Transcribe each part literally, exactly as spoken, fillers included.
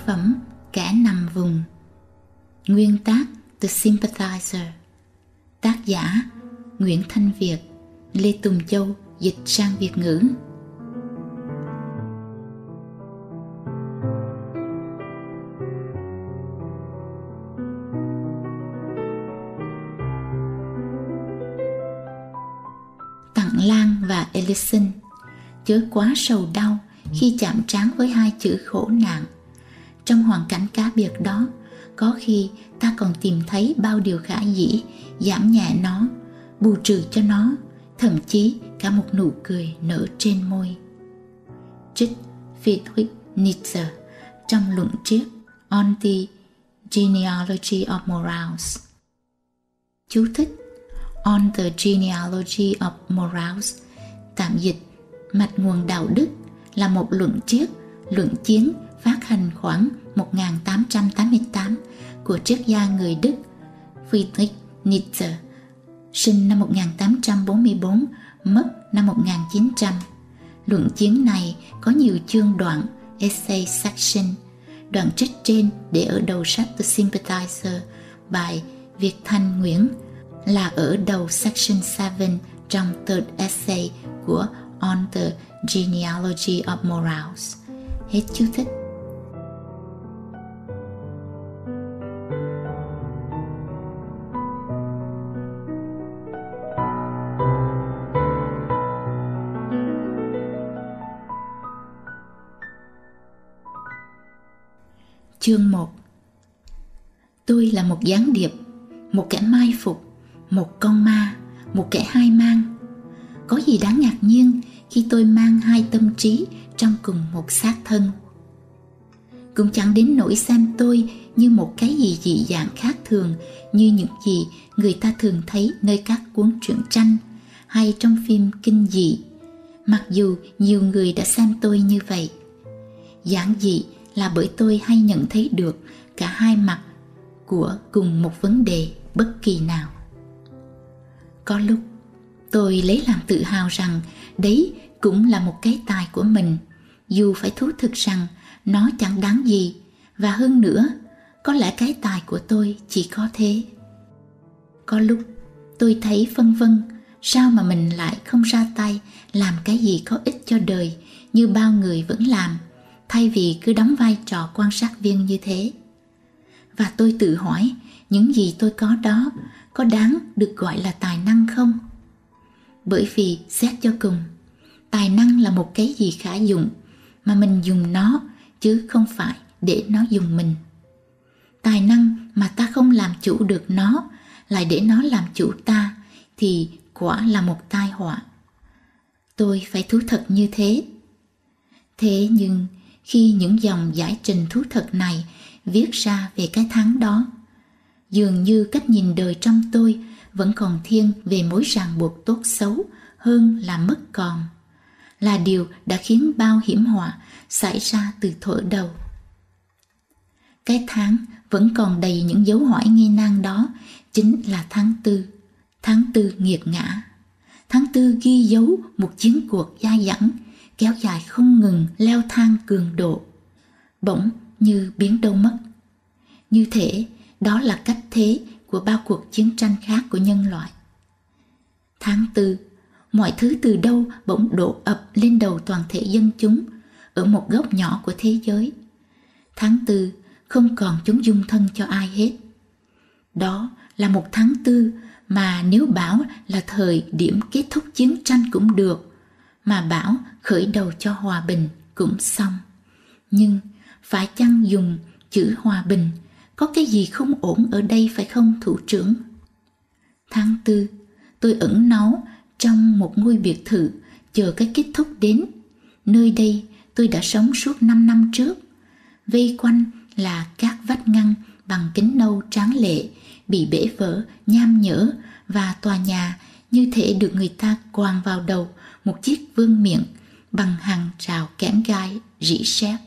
phẩm Kẻ nằm vùng. Nguyên tác The Sympathizer. Tác giả Nguyễn Thanh Việt, Lê Tùng Châu dịch sang Việt ngữ. Tặng Lan và Ellison, chớ quá sầu đau khi chạm trán với hai chữ khổ nạn. Trong hoàn cảnh cá biệt đó, có khi ta còn tìm thấy bao điều khả dĩ, giảm nhẹ nó, bù trừ cho nó, thậm chí cả một nụ cười nở trên môi. Trích Friedrich Nietzsche trong luận triết On the Genealogy of Morals. Chú thích: On the Genealogy of Morals, tạm dịch Mạch nguồn đạo đức, là một luận triết, luận chiến phát hành khoảng một nghìn tám trăm tám mươi tám của triết gia người Đức Friedrich Nietzsche, sinh năm một nghìn tám trăm bốn mươi tư, mất năm một nghìn chín trăm. Luận chiến này có nhiều chương đoạn, essay section. Đoạn trích trên để ở đầu sách The Sympathizer bài Việt Thanh Nguyễn là ở đầu section bảy trong third essay của On the Genealogy of Morals. Hết chú thích. Chương một. Tôi là một gián điệp, một kẻ mai phục, một con ma, một kẻ hai mang. Có gì đáng ngạc nhiên khi tôi mang hai tâm trí trong cùng một xác thân? Cũng chẳng đến nỗi xem tôi như một cái gì dị dạng khác thường như những gì người ta thường thấy nơi các cuốn truyện tranh hay trong phim kinh dị, mặc dù nhiều người đã xem tôi như vậy. Giản dị là bởi tôi hay nhận thấy được cả hai mặt của cùng một vấn đề bất kỳ nào. Có lúc tôi lấy làm tự hào rằng đấy cũng là một cái tài của mình, dù phải thú thực rằng nó chẳng đáng gì, và hơn nữa, có lẽ cái tài của tôi chỉ có thế. Có lúc tôi thấy phân vân, sao mà mình lại không ra tay làm cái gì có ích cho đời như bao người vẫn làm, thay vì cứ đóng vai trò quan sát viên như thế. Và tôi tự hỏi, những gì tôi có đó có đáng được gọi là tài năng không? Bởi vì xét cho cùng, tài năng là một cái gì khả dụng mà mình dùng nó chứ không phải để nó dùng mình. Tài năng mà ta không làm chủ được nó, lại để nó làm chủ ta, thì quả là một tai họa. Tôi phải thú thật như thế. Thế nhưng khi những dòng giải trình thú thật này viết ra về cái thắng đó, dường như cách nhìn đời trong tôi vẫn còn thiên về mối ràng buộc tốt xấu hơn là mất còn, là điều đã khiến bao hiểm họa xảy ra từ thuở đầu. Cái tháng vẫn còn đầy những dấu hỏi nghi nan đó chính là tháng tư, tháng tư nghiệt ngã. Tháng tư ghi dấu một chiến cuộc dai dẳng, kéo dài không ngừng, leo thang cường độ, bỗng như biến đâu mất. Như thể đó là cách thế của bao cuộc chiến tranh khác của nhân loại. Tháng tư, mọi thứ từ đâu bỗng đổ ập lên đầu toàn thể dân chúng ở một góc nhỏ của thế giới. Tháng tư không còn chúng dung thân cho ai hết. Đó là một tháng tư mà nếu bảo là thời điểm kết thúc chiến tranh cũng được, mà bảo khởi đầu cho hòa bình cũng xong. Nhưng phải chăng dùng chữ hòa bình, có cái gì không ổn ở đây phải không thủ trưởng? Tháng tư, tôi ẩn náu trong một ngôi biệt thự chờ cái kết thúc đến. Nơi đây tôi đã sống suốt năm năm trước. Vây quanh là các vách ngăn bằng kính nâu tráng lệ, bị bể vỡ, nham nhở, và tòa nhà như thể được người ta quàng vào đầu một chiếc vương miện bằng hàng rào kẽm gai rỉ sét.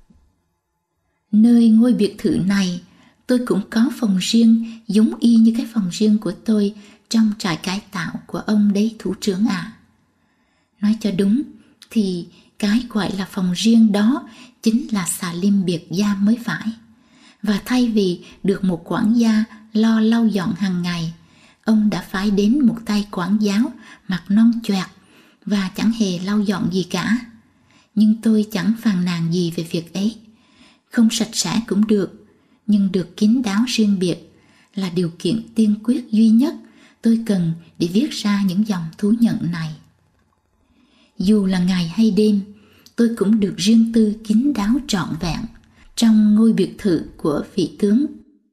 Nơi ngôi biệt thự này, tôi cũng có phòng riêng giống y như cái phòng riêng của tôi trong trại cải tạo của ông đấy thủ trưởng ạ. À. Nói cho đúng thì Cái gọi là phòng riêng đó chính là xà lim biệt gia mới phải. Và thay vì được một quản gia lo lau dọn hàng ngày, ông đã phái đến một tay quản giáo mặt non choẹt và chẳng hề lau dọn gì cả. Nhưng tôi chẳng phàn nàn gì về việc ấy. Không sạch sẽ cũng được, nhưng được kín đáo riêng biệt là điều kiện tiên quyết duy nhất tôi cần để viết ra những dòng thú nhận này. Dù là ngày hay đêm, tôi cũng được riêng tư kín đáo trọn vẹn trong ngôi biệt thự của vị tướng.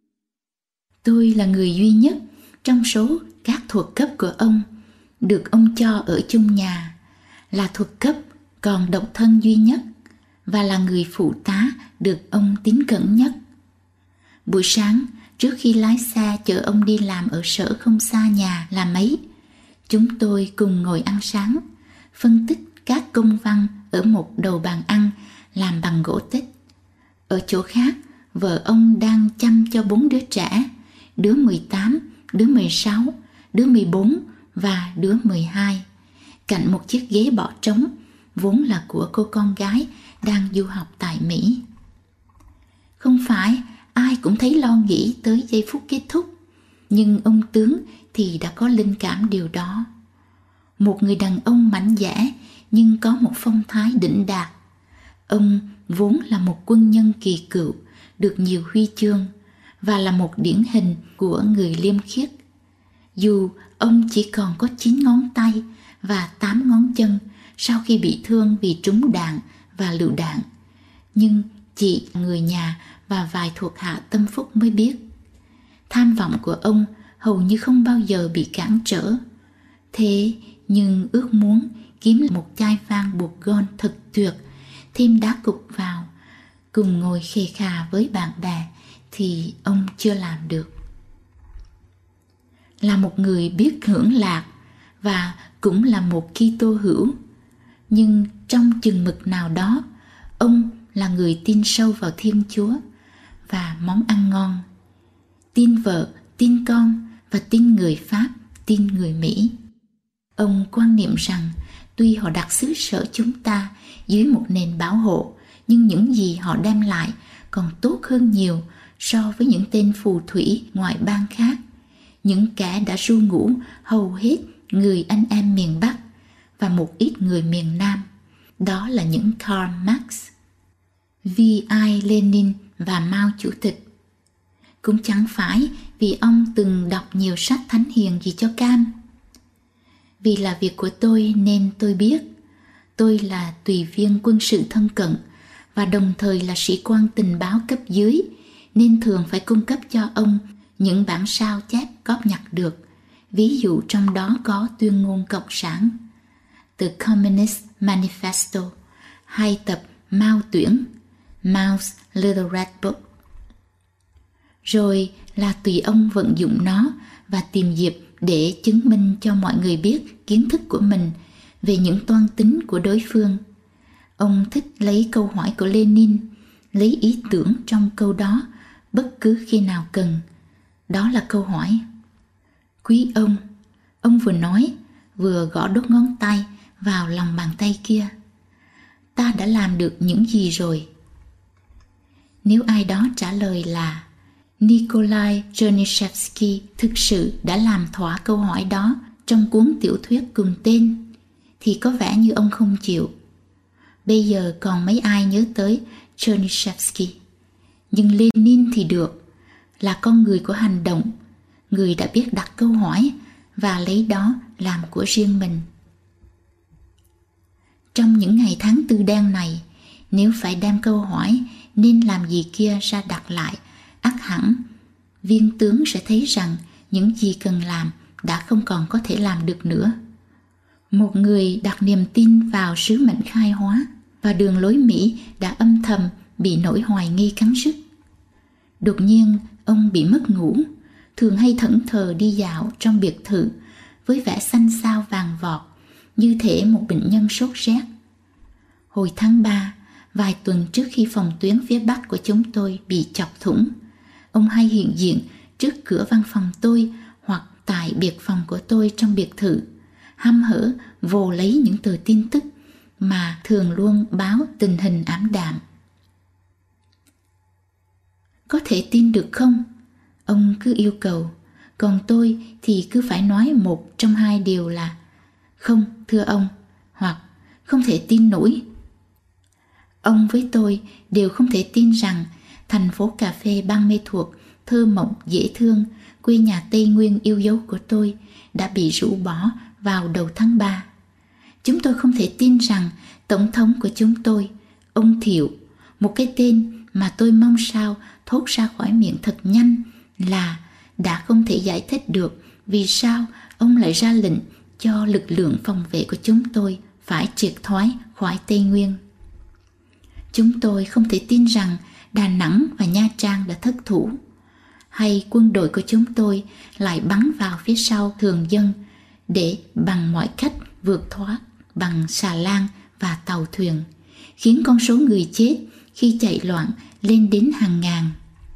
Tôi là người duy nhất trong số các thuộc cấp của ông được ông cho ở chung nhà, là thuộc cấp còn độc thân duy nhất và là người phụ tá được ông tín cẩn nhất. Buổi sáng, trước khi lái xe chở ông đi làm ở sở không xa nhà là mấy, chúng tôi cùng ngồi ăn sáng, phân tích các công văn ở một đầu bàn ăn làm bằng gỗ tích. Ở chỗ khác, vợ ông đang chăm cho bốn đứa trẻ, đứa mười tám, đứa mười sáu, đứa mười bốn và đứa mười hai, cạnh một chiếc ghế bỏ trống, vốn là của cô con gái đang du học tại Mỹ. Không phải ai cũng thấy lo nghĩ tới giây phút kết thúc, nhưng ông tướng thì đã có linh cảm điều đó. Một người đàn ông mảnh dẻ nhưng có một phong thái đỉnh đạt. Ông vốn là một quân nhân kỳ cựu, được nhiều huy chương và là một điển hình của người liêm khiết. Dù ông chỉ còn có chín ngón tay và tám ngón chân sau khi bị thương vì trúng đạn và lựu đạn, nhưng chỉ người nhà và vài thuộc hạ tâm phúc mới biết. Tham vọng của ông hầu như không bao giờ bị cản trở. Thế nhưng ước muốn kiếm một chai vang buộc gòn thật tuyệt, thêm đá cục vào, cùng ngồi khề khà với bạn bè thì ông chưa làm được. Là một người biết hưởng lạc và cũng là một Kitô hữu, nhưng trong chừng mực nào đó, ông là người tin sâu vào Thiên Chúa và món ăn ngon. Tin vợ, tin con và tin người Pháp, tin người Mỹ. Ông quan niệm rằng tuy họ đặt xứ sở chúng ta dưới một nền bảo hộ, nhưng những gì họ đem lại còn tốt hơn nhiều so với những tên phù thủy ngoại bang khác, những kẻ đã ru ngủ hầu hết người anh em miền Bắc và một ít người miền Nam. Đó là những Karl Marx, V I Lenin và Mao Chủ tịch. Cũng chẳng phải vì ông từng đọc nhiều sách thánh hiền gì cho cam. Vì là việc của tôi nên tôi biết. Tôi là tùy viên quân sự thân cận và đồng thời là sĩ quan tình báo cấp dưới, nên thường phải cung cấp cho ông những bản sao chép góp nhặt được. Ví dụ trong đó có tuyên ngôn Cộng sản, The Communist Manifesto, hay tập Mao tuyển, Mao's Little Red Book. Rồi là tùy ông vận dụng nó và tìm dịp để chứng minh cho mọi người biết kiến thức của mình về những toan tính của đối phương. Ông thích lấy câu hỏi của Lenin, lấy ý tưởng trong câu đó bất cứ khi nào cần. Đó là câu hỏi: Quý ông, ông vừa nói, vừa gõ đốt ngón tay vào lòng bàn tay kia, ta đã làm được những gì rồi? Nếu ai đó trả lời là Nikolai Chernyshevsky thực sự đã làm thỏa câu hỏi đó trong cuốn tiểu thuyết cùng tên, thì có vẻ như ông không chịu. Bây giờ còn mấy ai nhớ tới Chernyshevsky. Nhưng Lenin thì được, là con người của hành động, người đã biết đặt câu hỏi và lấy đó làm của riêng mình. Trong những ngày tháng tư đen này, nếu phải đem câu hỏi nên làm gì kia ra đặt lại, ắt hẳn viên tướng sẽ thấy rằng những gì cần làm đã không còn có thể làm được nữa. Một người đặt niềm tin vào sứ mệnh khai hóa và đường lối Mỹ đã âm thầm bị nỗi hoài nghi cắn rứt. Đột nhiên ông bị mất ngủ, thường hay thẫn thờ đi dạo trong biệt thự với vẻ xanh xao vàng vọt, như thể một bệnh nhân sốt rét. Hồi tháng ba, vài tuần trước khi phòng tuyến phía Bắc của chúng tôi bị chọc thủng, ông hay hiện diện trước cửa văn phòng tôi hoặc tại biệt phòng của tôi trong biệt thự, hăm hở vồ lấy những tờ tin tức mà thường luôn báo tình hình ảm đạm. Có thể tin được không? Ông cứ yêu cầu, còn tôi thì cứ phải nói một trong hai điều là không thưa ông, hoặc không thể tin nổi. Ông với tôi đều không thể tin rằng thành phố cà phê bang mê thuộc, thơ mộng dễ thương, quê nhà Tây Nguyên yêu dấu của tôi đã bị rũ bỏ vào đầu tháng ba. Chúng tôi không thể tin rằng tổng thống của chúng tôi, ông Thiệu, một cái tên mà tôi mong sao thốt ra khỏi miệng thật nhanh, là đã không thể giải thích được vì sao ông lại ra lệnh cho lực lượng phòng vệ của chúng tôi phải triệt thoái khỏi Tây Nguyên. Chúng tôi không thể tin rằng Đà Nẵng và Nha Trang đã thất thủ, hay quân đội của chúng tôi lại bắn vào phía sau thường dân để bằng mọi cách vượt thoát bằng xà lan và tàu thuyền, khiến con số người chết khi chạy loạn lên đến hàng ngàn.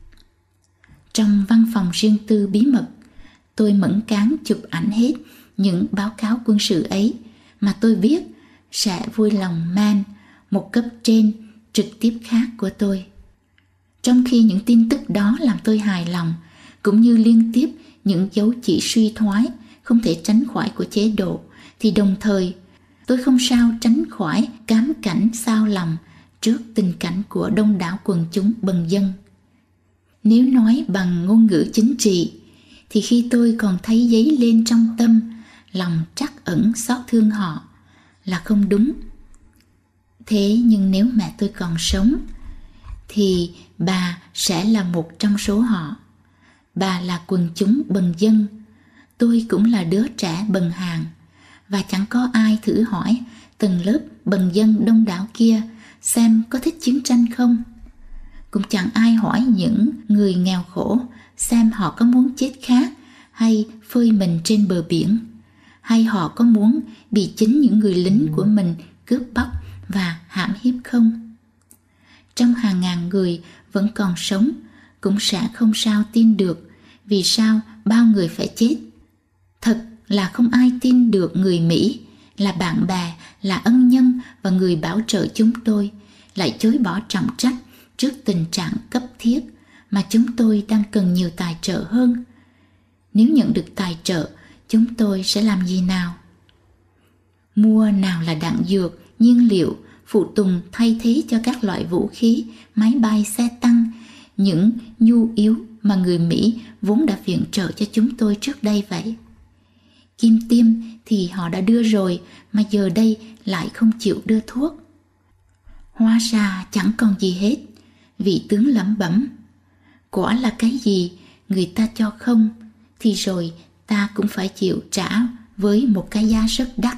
Trong văn phòng riêng tư bí mật, tôi mẫn cán chụp ảnh hết những báo cáo quân sự ấy mà tôi biết sẽ vui lòng man một cấp trên trực tiếp khác của tôi. Trong khi những tin tức đó làm tôi hài lòng, cũng như liên tiếp những dấu chỉ suy thoái không thể tránh khỏi của chế độ, thì đồng thời tôi không sao tránh khỏi cám cảnh xao lòng trước tình cảnh của đông đảo quần chúng bần dân. Nếu nói bằng ngôn ngữ chính trị, thì khi tôi còn thấy dấy lên trong tâm lòng trắc ẩn xót thương họ là không đúng. Thế nhưng nếu mẹ tôi còn sống, thì bà sẽ là một trong số họ. Bà là quần chúng bần dân, tôi cũng là đứa trẻ bần hàng, và chẳng có ai thử hỏi tầng lớp bần dân đông đảo kia xem có thích chiến tranh không. Cũng chẳng ai hỏi những người nghèo khổ xem họ có muốn chết khát hay phơi mình trên bờ biển, hay họ có muốn bị chính những người lính của mình cướp bóc và hãm hiếp không. Trong hàng ngàn người vẫn còn sống cũng sẽ không sao tin được vì sao bao người phải chết. Thật là không ai tin được người Mỹ là bạn bè, là ân nhân và người bảo trợ chúng tôi lại chối bỏ trọng trách trước tình trạng cấp thiết mà chúng tôi đang cần nhiều tài trợ hơn. Nếu nhận được tài trợ, chúng tôi sẽ làm gì nào? Mua nào là đạn dược, nhiên liệu, phụ tùng thay thế cho các loại vũ khí, máy bay, xe tăng, những nhu yếu mà người Mỹ vốn đã viện trợ cho chúng tôi trước đây vậy. Kim tiêm thì họ đã đưa rồi, mà giờ đây lại không chịu đưa thuốc. Hóa ra chẳng còn gì hết. Vị tướng lẩm bẩm, quả là cái gì người ta cho không thì rồi ta cũng phải chịu trả với một cái giá rất đắt.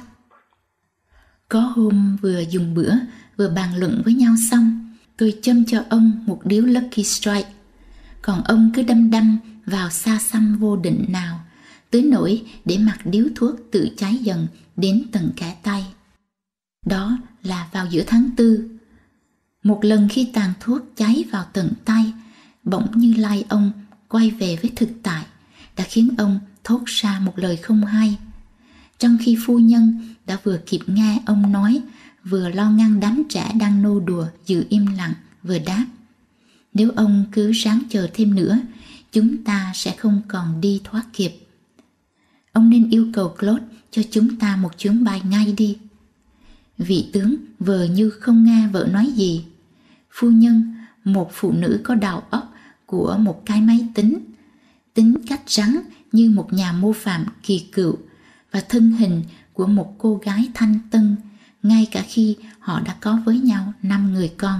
Có hôm vừa dùng bữa vừa bàn luận với nhau xong, tôi châm cho ông một điếu Lucky Strike, còn ông cứ đâm đâm vào xa xăm vô định nào, tới nỗi để mặc điếu thuốc tự cháy dần đến tận kẽ tay. Đó là vào giữa tháng tư. Một lần khi tàn thuốc cháy vào tận tay, bỗng như lai ông quay về với thực tại, đã khiến ông thốt ra một lời không hay. Trong khi phu nhân đã vừa kịp nghe ông nói, vừa lo ngăn đám trẻ đang nô đùa giữ im lặng, vừa đáp, nếu ông cứ ráng chờ thêm nữa, chúng ta sẽ không còn đi thoát kịp. Ông nên yêu cầu Claude cho chúng ta một chuyến bay ngay đi. Vị tướng vờ như không nghe vợ nói gì. Phu nhân, một phụ nữ có đầu óc của một cái máy tính, tính cách rắn như một nhà mô phạm kỳ cựu, và thân hình của một cô gái thanh tân, ngay cả khi họ đã có với nhau năm người con.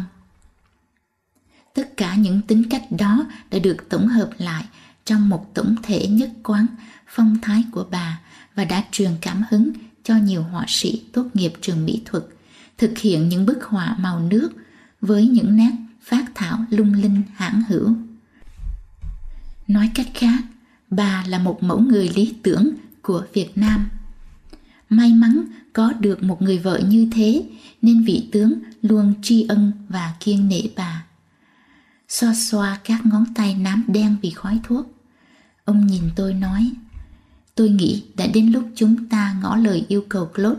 Tất cả những tính cách đó đã được tổng hợp lại trong một tổng thể nhất quán phong thái của bà và đã truyền cảm hứng cho nhiều họa sĩ tốt nghiệp trường mỹ thuật thực hiện những bức họa màu nước với những nét phác thảo lung linh hãn hữu. Nói cách khác, bà là một mẫu người lý tưởng của Việt Nam. May mắn có được một người vợ như thế nên vị tướng luôn tri ân và kiêng nể bà. Xoa xoa các ngón tay nám đen vì khói thuốc, ông nhìn tôi nói, tôi nghĩ đã đến lúc chúng ta ngỏ lời yêu cầu Claude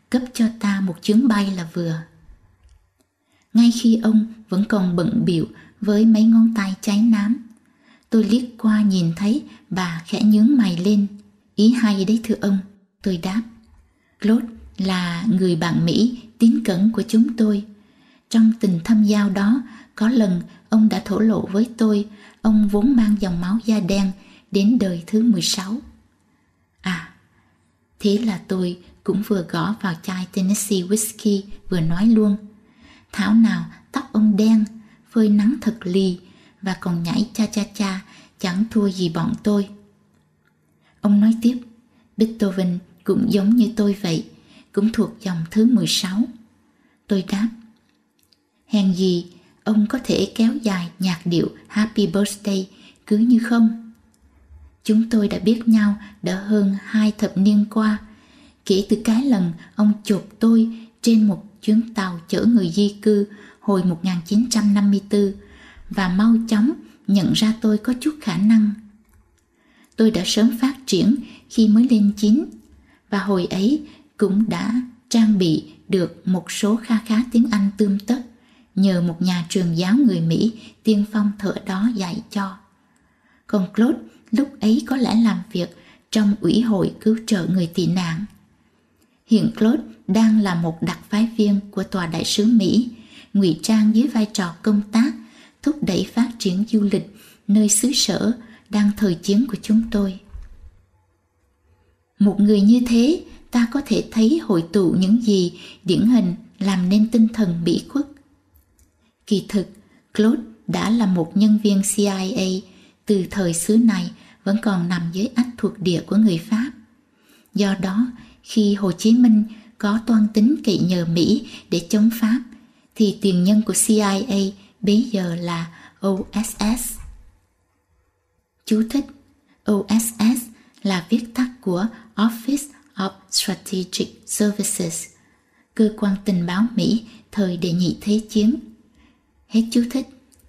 cấp cho ta một chuyến bay là vừa. Ngay khi ông vẫn còn bận bịu với mấy ngón tay cháy nám, tôi liếc qua nhìn thấy bà khẽ nhướng mày lên. Ý hay đấy thưa ông, tôi đáp. Claude là người bạn Mỹ tín cẩn của chúng tôi. Trong tình thâm giao đó, có lần ông đã thổ lộ với tôi ông vốn mang dòng máu da đen đến đời thứ mười sáu. À, thế là tôi cũng vừa gõ vào chai Tennessee Whiskey vừa nói luôn. Thảo nào tóc ông đen, phơi nắng thật lì và còn nhảy cha cha cha, chẳng thua gì bọn tôi. Ông nói tiếp, Beethoven cũng giống như tôi vậy, cũng thuộc dòng thứ mười sáu. Tôi đáp, hèn gì ông có thể kéo dài nhạc điệu Happy Birthday cứ như không. Chúng tôi đã biết nhau đã hơn hai thập niên qua, kể từ cái lần ông chộp tôi trên một chuyến tàu chở người di cư hồi một nghìn chín trăm năm mươi tư và mau chóng nhận ra tôi có chút khả năng. Tôi đã sớm phát triển khi mới lên chín và hồi ấy cũng đã trang bị được một số kha khá tiếng Anh tươm tất nhờ một nhà truyền giáo người Mỹ tiên phong thở đó dạy cho. Còn Claude lúc ấy có lẽ làm việc trong Ủy hội cứu trợ người tị nạn. Hiện Claude đang là một đặc phái viên của Tòa đại sứ Mỹ, ngụy trang dưới vai trò công tác, thúc đẩy phát triển du lịch nơi xứ sở đang thời chiến của chúng tôi. Một người như thế, ta có thể thấy hội tụ những gì điển hình làm nên tinh thần Mỹ khuất. Kỳ thực, Claude đã là một nhân viên C I A từ thời xứ này vẫn còn nằm dưới ách thuộc địa của người Pháp. Do đó, khi Hồ Chí Minh có toan tính cậy nhờ Mỹ để chống Pháp, thì tiền nhân của C I A bấy giờ là O S S. Chú thích: O S S là viết tắt của Office of Strategic Services, cơ quan tình báo Mỹ thời đệ nhị thế chiến. Hết chú thích.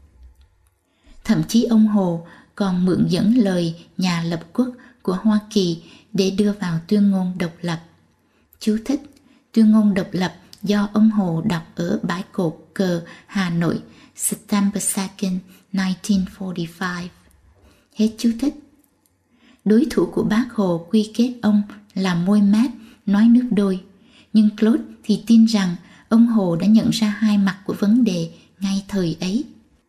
Thậm chí ông Hồ còn mượn dẫn lời nhà lập quốc của Hoa Kỳ để đưa vào tuyên ngôn độc lập. Chú thích: tuyên ngôn độc lập do ông Hồ đọc ở bãi cột cờ Hà Nội September second, nineteen forty-five. Hết chú thích. Đối thủ của bác Hồ quy kết ông là môi mép, nói nước đôi. Nhưng Claude thì tin rằng ông Hồ đã nhận ra hai mặt của vấn đề ngay thời ấy.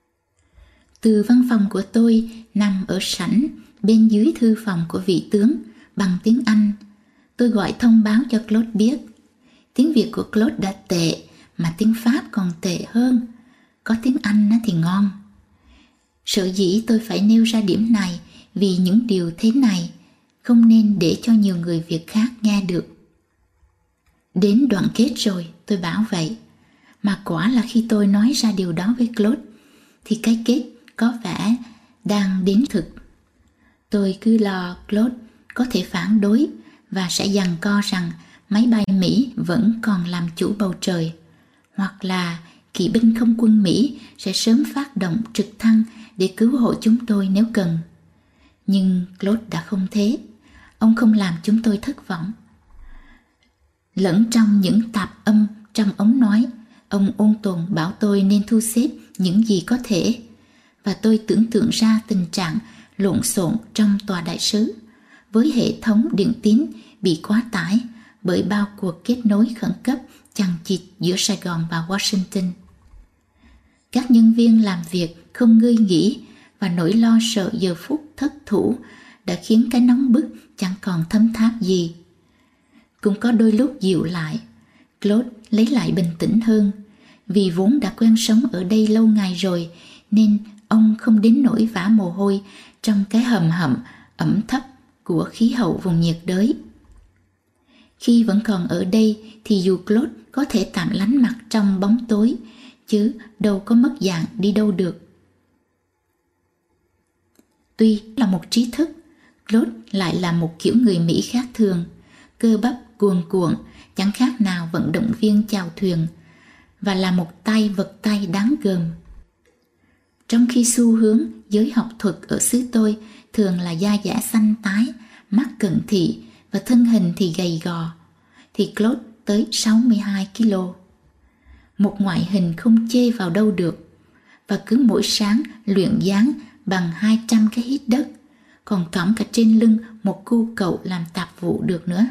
Từ văn phòng của tôi nằm ở sảnh bên dưới thư phòng của vị tướng bằng tiếng Anh. Tôi gọi thông báo cho Claude biết. Tiếng Việt của Claude đã tệ, mà tiếng Pháp còn tệ hơn. Có tiếng Anh thì ngon. Sở dĩ tôi phải nêu ra điểm này vì những điều thế này không nên để cho nhiều người Việt khác nghe được. Đến đoạn kết rồi, tôi bảo vậy. Mà quả là khi tôi nói ra điều đó với Claude, thì cái kết có vẻ đang đến thực. Tôi cứ lo Claude có thể phản đối và sẽ giằng co rằng máy bay Mỹ vẫn còn làm chủ bầu trời, hoặc là kỵ binh không quân Mỹ sẽ sớm phát động trực thăng để cứu hộ chúng tôi nếu cần. Nhưng Claude đã không thế. Ông không làm chúng tôi thất vọng. Lẫn trong những tạp âm trong ống nói, ông ôn tồn bảo tôi nên thu xếp những gì có thể. Và tôi tưởng tượng ra tình trạng lộn xộn trong tòa đại sứ, với hệ thống điện tín bị quá tải bởi bao cuộc kết nối khẩn cấp chằng chịt giữa Sài Gòn và Washington. Các nhân viên làm việc không ngơi nghỉ và nỗi lo sợ giờ phút thất thủ đã khiến cái nóng bức chẳng còn thấm tháp gì. Cũng có đôi lúc dịu lại, Claude lấy lại bình tĩnh hơn. Vì vốn đã quen sống ở đây lâu ngày rồi nên ông không đến nỗi vã mồ hôi trong cái hầm hầm ẩm thấp của khí hậu vùng nhiệt đới. Khi vẫn còn ở đây thì dù Claude có thể tạm lánh mặt trong bóng tối, chứ đâu có mất dạng đi đâu được. Tuy là một trí thức, Claude lại là một kiểu người Mỹ khác thường, cơ bắp cuồn cuộn, chẳng khác nào vận động viên chèo thuyền, và là một tay vật tay đáng gờm. Trong khi xu hướng giới học thuật ở xứ tôi thường là da dẻ xanh tái, mắt cận thị và thân hình thì gầy gò, thì Claude tới sáu mươi hai ki lô. Một ngoại hình không chê vào đâu được, và cứ mỗi sáng luyện dáng bằng hai trăm cái hít đất, còn cõng cả trên lưng một cu cậu làm tạp vụ được nữa.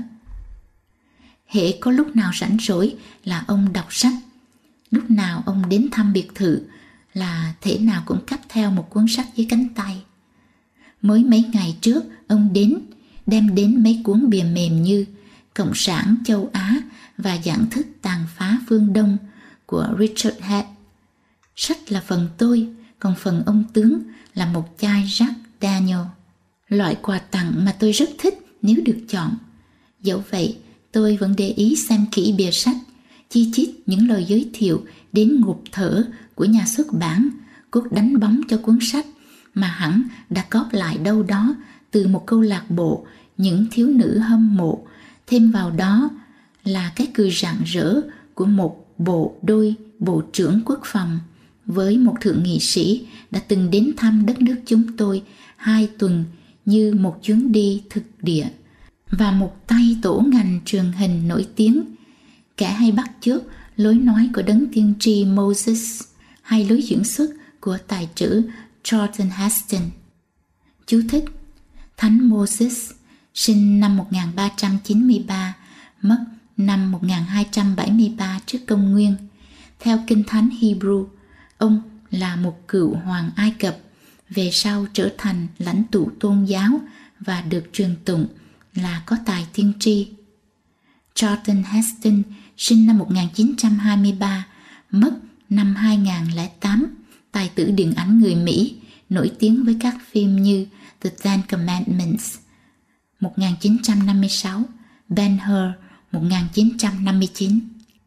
Hễ có lúc nào rảnh rỗi là ông đọc sách, lúc nào ông đến thăm biệt thự là thể nào cũng cắp theo một cuốn sách dưới cánh tay. Mới mấy ngày trước ông đến, đem đến mấy cuốn bìa mềm như Cộng sản châu Á và Giảng thức tàn phá phương Đông của Richard Head. Sách là phần tôi, còn phần ông tướng là một chai Jack Daniel, loại quà tặng mà tôi rất thích nếu được chọn. Dẫu vậy, tôi vẫn để ý xem kỹ bìa sách, chi chít những lời giới thiệu đến ngụp thở của nhà xuất bản, cốt đánh bóng cho cuốn sách mà hẳn đã cóp lại đâu đó từ một câu lạc bộ những thiếu nữ hâm mộ. Thêm vào đó là cái cười rạng rỡ của một bộ đôi bộ trưởng quốc phòng với một thượng nghị sĩ đã từng đến thăm đất nước chúng tôi hai tuần như một chuyến đi thực địa, và một tay tổ ngành truyền hình nổi tiếng, kẻ hay bắt chước lối nói của đấng tiên tri Moses hay lối diễn xuất của tài tử Charlton Heston. Chú thích: Thánh Moses sinh năm một nghìn ba trăm chín mươi ba, mất năm một nghìn hai trăm bảy mươi ba trước công nguyên. Theo Kinh Thánh Hebrew, ông là một cựu hoàng Ai Cập, về sau trở thành lãnh tụ tôn giáo và được truyền tụng là có tài tiên tri. Charlton Heston sinh năm một nghìn chín trăm hai mươi ba, mất năm hai nghìn lẻ tám, tài tử điện ảnh người Mỹ, nổi tiếng với các phim như The Ten Commandments một nghìn chín trăm năm mươi sáu, Ben-Hur một nghìn chín trăm năm mươi chín.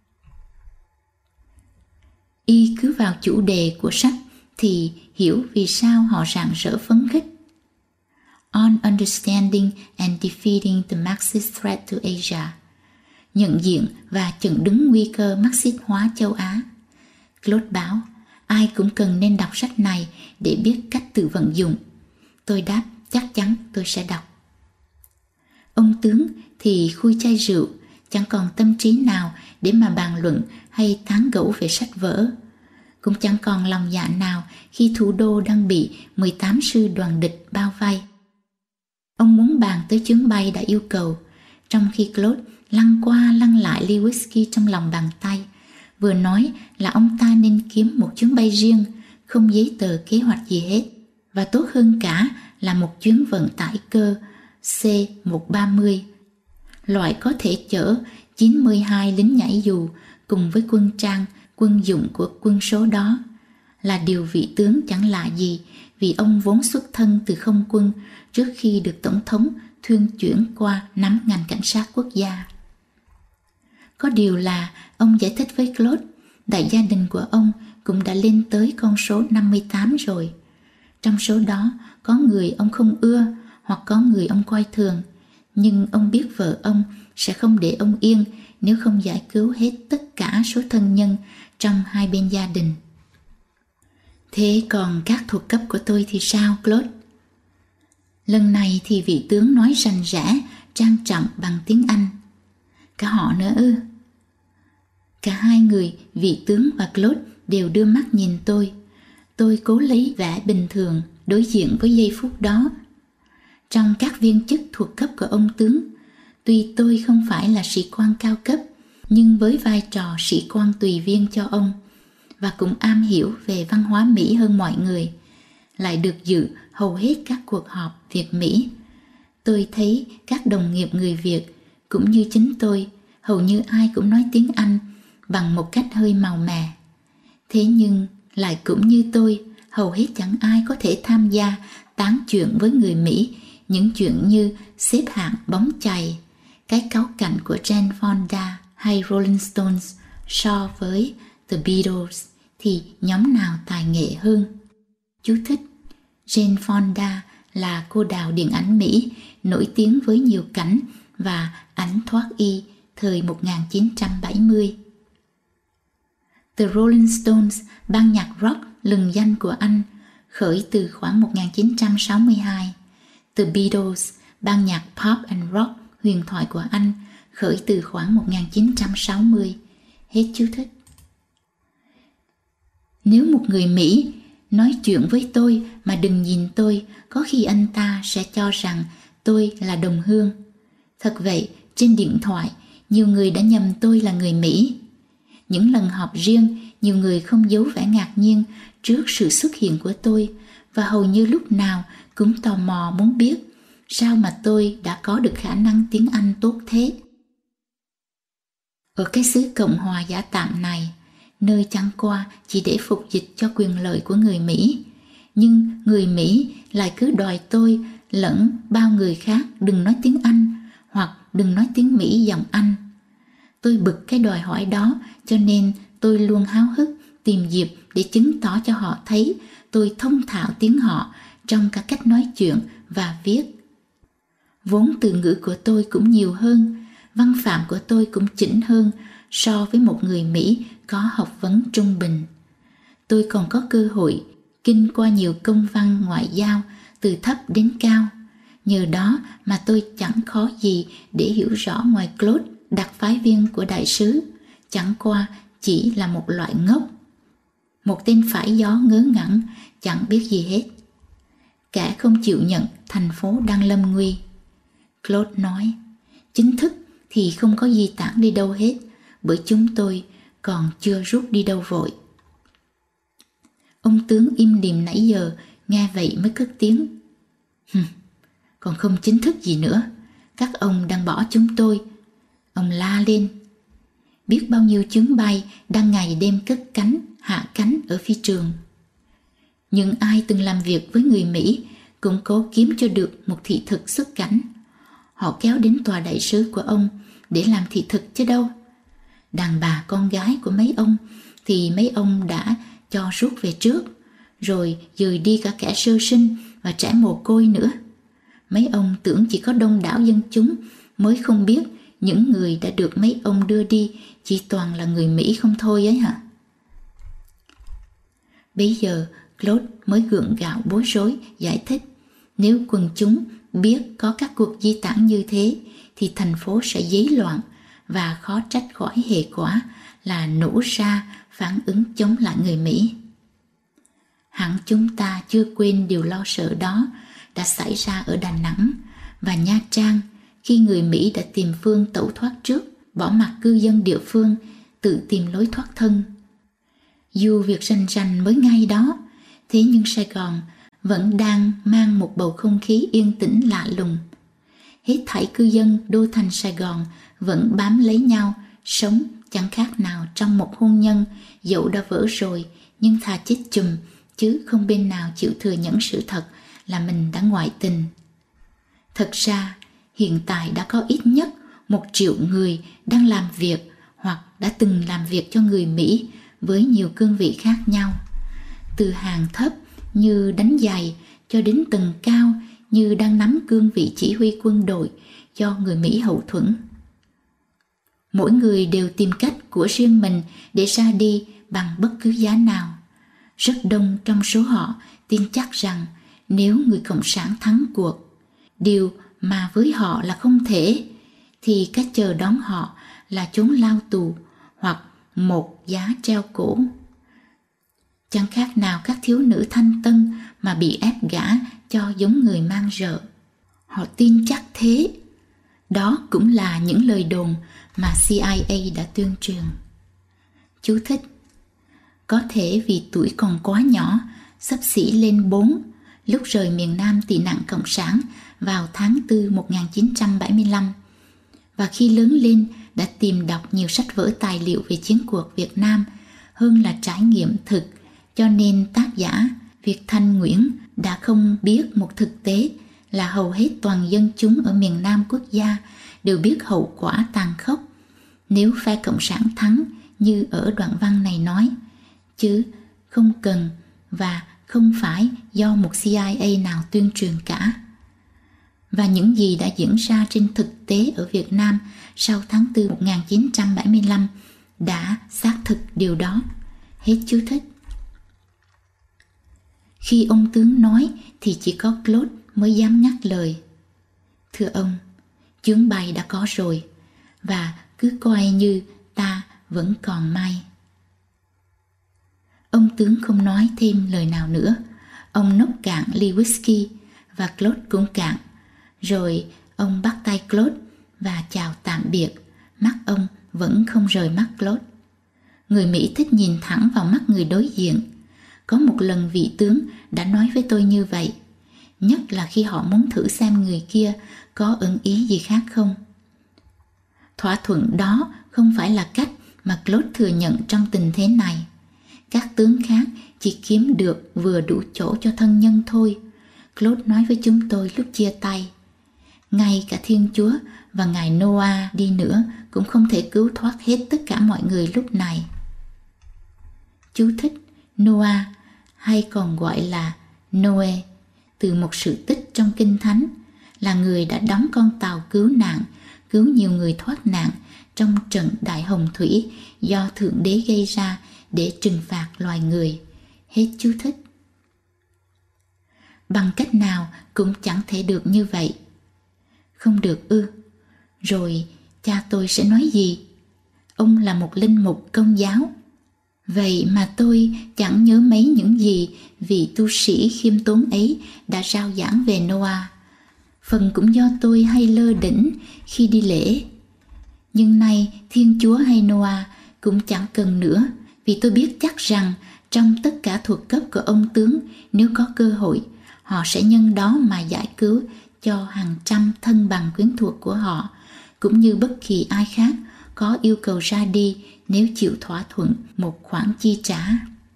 Y cứ vào chủ đề của sách thì hiểu vì sao họ rạng rỡ phấn khích. On Understanding and Defeating the Marxist Threat to Asia, nhận diện và chặn đứng nguy cơ Marxist hóa châu Á. Claude báo, ai cũng cần nên đọc sách này để biết cách tự vận dụng. Tôi đáp, chắc chắn tôi sẽ đọc. Ông tướng thì khui chai rượu, chẳng còn tâm trí nào để mà bàn luận hay tán gẫu về sách vở. Cũng chẳng còn lòng dạ nào khi thủ đô đang bị mười tám sư đoàn địch bao vây. Ông muốn bàn tới chuyến bay đã yêu cầu, trong khi Claude lăn qua lăn lại ly whisky trong lòng bàn tay, vừa nói là ông ta nên kiếm một chuyến bay riêng, không giấy tờ kế hoạch gì hết, và tốt hơn cả là một chuyến vận tải cơ C một ba mươi, loại có thể chở chín mươi hai lính nhảy dù cùng với quân trang, quân dụng của quân số đó, là điều vị tướng chẳng lạ gì, vì ông vốn xuất thân từ không quân trước khi được tổng thống thuyên chuyển qua nắm ngành cảnh sát quốc gia. Có điều là ông giải thích với Claude, đại gia đình của ông cũng đã lên tới con số năm mươi tám rồi. Trong số đó có người ông không ưa hoặc có người ông coi thường, nhưng ông biết vợ ông sẽ không để ông yên nếu không giải cứu hết tất cả số thân nhân trong hai bên gia đình. Thế còn các thuộc cấp của tôi thì sao, Claude? Lần này thì vị tướng nói rành rẽ, trang trọng bằng tiếng Anh. Cả họ nữa ư? Cả hai người, vị tướng và Claude, đều đưa mắt nhìn tôi. Tôi cố lấy vẻ bình thường đối diện với giây phút đó. Trong các viên chức thuộc cấp của ông tướng, tuy tôi không phải là sĩ quan cao cấp, nhưng với vai trò sĩ quan tùy viên cho ông, và cũng am hiểu về văn hóa Mỹ hơn mọi người, lại được dự hầu hết các cuộc họp Việt-Mỹ. Tôi thấy các đồng nghiệp người Việt, cũng như chính tôi, hầu như ai cũng nói tiếng Anh bằng một cách hơi màu mè. Thế nhưng lại cũng như tôi, hầu hết chẳng ai có thể tham gia tán chuyện với người Mỹ những chuyện như xếp hạng bóng chày, cái cáu cạnh của Jane Fonda hay Rolling Stones so với The Beatles, thì nhóm nào tài nghệ hơn. Chú thích: Jane Fonda là cô đào điện ảnh Mỹ nổi tiếng với nhiều cảnh và ảnh thoát y thời một nghìn chín trăm bảy mươi. The Rolling Stones, ban nhạc rock lừng danh của Anh, khởi từ khoảng một nghìn chín trăm sáu mươi hai. The Beatles, ban nhạc pop and rock huyền thoại của Anh, khởi từ khoảng một nghìn chín trăm sáu mươi. Hết chú thích. Nếu một người Mỹ nói chuyện với tôi mà đừng nhìn tôi, có khi anh ta sẽ cho rằng tôi là đồng hương. Thật vậy, trên điện thoại, nhiều người đã nhầm tôi là người Mỹ. Những lần họp riêng, nhiều người không giấu vẻ ngạc nhiên trước sự xuất hiện của tôi, và hầu như lúc nào cũng tò mò muốn biết sao mà tôi đã có được khả năng tiếng Anh tốt thế. Ở cái xứ Cộng hòa giả tạm này, nơi chẳng qua chỉ để phục dịch cho quyền lợi của người Mỹ, nhưng người Mỹ lại cứ đòi tôi lẫn bao người khác đừng nói tiếng Anh hoặc đừng nói tiếng Mỹ giọng Anh. Tôi bực cái đòi hỏi đó, cho nên tôi luôn háo hức tìm dịp để chứng tỏ cho họ thấy tôi thông thạo tiếng họ trong cả cách nói chuyện và viết. Vốn từ ngữ của tôi cũng nhiều hơn, văn phạm của tôi cũng chỉnh hơn so với một người Mỹ có học vấn trung bình. Tôi còn có cơ hội kinh qua nhiều công văn ngoại giao từ thấp đến cao. Nhờ đó mà tôi chẳng khó gì để hiểu rõ ngoài Claude, đặc phái viên của đại sứ, chẳng qua chỉ là một loại ngốc, một tên phải gió ngớ ngẩn, chẳng biết gì hết. Kẻ không chịu nhận thành phố đang lâm nguy. Claude nói, chính thức thì không có di tản đi đâu hết, bởi chúng tôi còn chưa rút đi đâu vội. Ông tướng im lìm nãy giờ, nghe vậy mới cất tiếng. Hừm, còn không chính thức gì nữa, các ông đang bỏ chúng tôi. Ông la lên. Biết bao nhiêu chuyến bay đang ngày đêm cất cánh, hạ cánh ở phi trường. Nhưng ai từng làm việc với người Mỹ cũng cố kiếm cho được một thị thực xuất cảnh. Họ kéo đến tòa đại sứ của ông để làm thị thực chứ đâu. Đàn bà con gái của mấy ông thì mấy ông đã cho rút về trước, rồi dời đi cả kẻ sơ sinh và trẻ mồ côi nữa. Mấy ông tưởng chỉ có đông đảo dân chúng mới không biết những người đã được mấy ông đưa đi chỉ toàn là người Mỹ không thôi ấy hả? Bấy giờ Claude mới gượng gạo bối rối giải thích, nếu quần chúng biết có các cuộc di tản như thế thì thành phố sẽ dấy loạn, và khó trách khỏi hệ quả là nổ ra phản ứng chống lại người Mỹ. Hẳn chúng ta chưa quên điều lo sợ đó đã xảy ra ở Đà Nẵng và Nha Trang khi người Mỹ đã tìm phương tẩu thoát trước, bỏ mặc cư dân địa phương tự tìm lối thoát thân. Dù việc rành rành mới ngay đó, thế nhưng Sài Gòn vẫn đang mang một bầu không khí yên tĩnh lạ lùng. Hết thảy cư dân đô thành Sài Gòn vẫn bám lấy nhau, sống chẳng khác nào trong một hôn nhân dẫu đã vỡ rồi nhưng thà chết chùm, chứ không bên nào chịu thừa nhận sự thật là mình đã ngoại tình. Thật ra, hiện tại đã có ít nhất một triệu người đang làm việc hoặc đã từng làm việc cho người Mỹ với nhiều cương vị khác nhau. Từ hàng thấp như đánh giày cho đến tầng cao như đang nắm cương vị chỉ huy quân đội do người Mỹ hậu thuẫn. Mỗi người đều tìm cách của riêng mình để ra đi bằng bất cứ giá nào. Rất đông trong số họ tin chắc rằng nếu người Cộng sản thắng cuộc, điều mà với họ là không thể, thì cách chờ đón họ là chốn lao tù hoặc một giá treo cổ. Chẳng khác nào các thiếu nữ thanh tân mà bị ép gả cho giống người mang rợ. Họ tin chắc thế. Đó cũng là những lời đồn mà C I A đã tuyên truyền. Chú thích: có thể vì tuổi còn quá nhỏ, xấp xỉ lên bốn, lúc rời miền Nam tị nạn Cộng sản vào tháng tư một nghìn chín trăm bảy mươi lăm, và khi lớn lên đã tìm đọc nhiều sách vở tài liệu về chiến cuộc Việt Nam hơn là trải nghiệm thực, cho nên tác giả Việt Thanh Nguyễn đã không biết một thực tế là hầu hết toàn dân chúng ở miền Nam quốc gia đều biết hậu quả tàn khốc nếu phe Cộng sản thắng như ở đoạn văn này nói, chứ không cần và không phải do một C I A nào tuyên truyền cả. Và những gì đã diễn ra trên thực tế ở Việt Nam sau tháng tư một nghìn chín trăm bảy mươi lăm đã xác thực điều đó. Hết chú thích. Khi ông tướng nói thì chỉ có Claude mới dám ngắt lời. Thưa ông, chuyến bay đã có rồi, và cứ coi như ta vẫn còn may. Ông tướng không nói thêm lời nào nữa. Ông nốc cạn ly whisky và Claude cũng cạn. Rồi ông bắt tay Claude và chào tạm biệt. Mắt ông vẫn không rời mắt Claude. Người Mỹ thích nhìn thẳng vào mắt người đối diện. Có một lần vị tướng đã nói với tôi như vậy, nhất là khi họ muốn thử xem người kia có ẩn ý gì khác không. Thỏa thuận đó không phải là cách mà Claude thừa nhận trong tình thế này. Các tướng khác chỉ kiếm được vừa đủ chỗ cho thân nhân thôi. Claude nói với chúng tôi lúc chia tay. Ngay cả Thiên Chúa và Ngài Noah đi nữa cũng không thể cứu thoát hết tất cả mọi người lúc này. Chú thích: Noah hay còn gọi là Noe, từ một sự tích trong Kinh Thánh, là người đã đóng con tàu cứu nạn, cứu nhiều người thoát nạn trong trận đại hồng thủy do Thượng Đế gây ra để trừng phạt loài người. Hết chú thích. Bằng cách nào cũng chẳng thể được như vậy. Không được ư? Rồi cha tôi sẽ nói gì? Ông là một linh mục Công giáo. Vậy mà tôi chẳng nhớ mấy những gì vị tu sĩ khiêm tốn ấy đã rao giảng về Noah. Phần cũng do tôi hay lơ đễnh khi đi lễ. Nhưng nay Thiên Chúa hay Noah cũng chẳng cần nữa, vì tôi biết chắc rằng trong tất cả thuộc cấp của ông tướng, nếu có cơ hội, họ sẽ nhân đó mà giải cứu cho hàng trăm thân bằng quyến thuộc của họ, cũng như bất kỳ ai khác có yêu cầu ra đi nếu chịu thỏa thuận một khoản chi trả.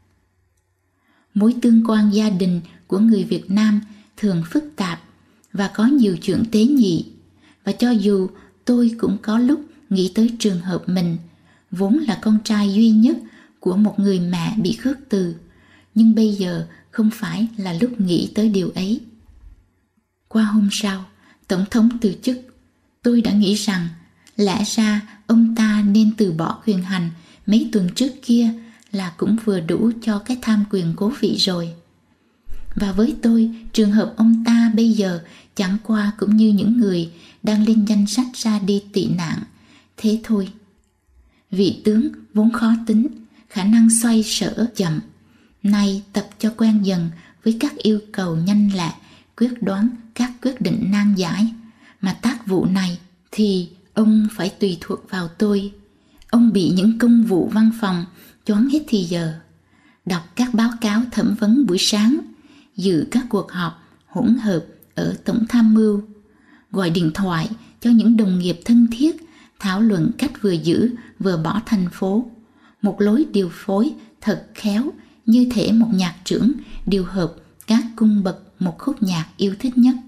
Mối tương quan gia đình của người Việt Nam thường phức tạp và có nhiều chuyện tế nhị, và cho dù tôi cũng có lúc nghĩ tới trường hợp mình, vốn là con trai duy nhất của một người mẹ bị khước từ, nhưng bây giờ không phải là lúc nghĩ tới điều ấy. Qua hôm sau, Tổng thống từ chức, tôi đã nghĩ rằng lẽ ra ông ta nên từ bỏ quyền hành mấy tuần trước kia là cũng vừa đủ cho cái tham quyền cố vị rồi. Và với tôi, trường hợp ông ta bây giờ chẳng qua cũng như những người đang lên danh sách ra đi tị nạn, thế thôi. Vị tướng vốn khó tính, khả năng xoay sở chậm, nay tập cho quen dần với các yêu cầu nhanh lẹ, quyết đoán các quyết định nan giải. Mà tác vụ này thì ông phải tùy thuộc vào tôi. Ông bị những công vụ văn phòng choáng hết thì giờ, đọc các báo cáo thẩm vấn buổi sáng, dự các cuộc họp hỗn hợp ở Tổng Tham mưu, gọi điện thoại cho những đồng nghiệp thân thiết, thảo luận cách vừa giữ vừa bỏ thành phố. Một lối điều phối thật khéo, như thể một nhạc trưởng điều hợp các cung bậc một khúc nhạc yêu thích nhất.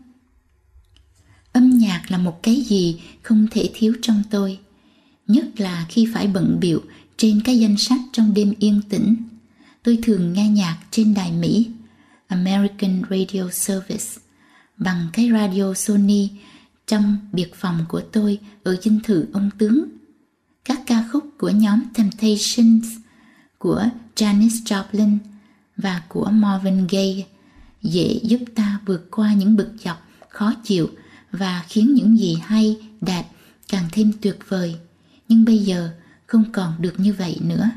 Âm nhạc là một cái gì không thể thiếu trong tôi, nhất là khi phải bận bịu trên cái danh sách trong đêm yên tĩnh. Tôi thường nghe nhạc trên đài Mỹ, American Radio Service, bằng cái radio Sony trong biệt phòng của tôi ở dinh thự ông tướng. Các ca khúc của nhóm Temptations, của Janis Joplin và của Marvin Gaye dễ giúp ta vượt qua những bực dọc khó chịu và khiến những gì hay, đẹp càng thêm tuyệt vời. Nhưng bây giờ không còn được như vậy nữa.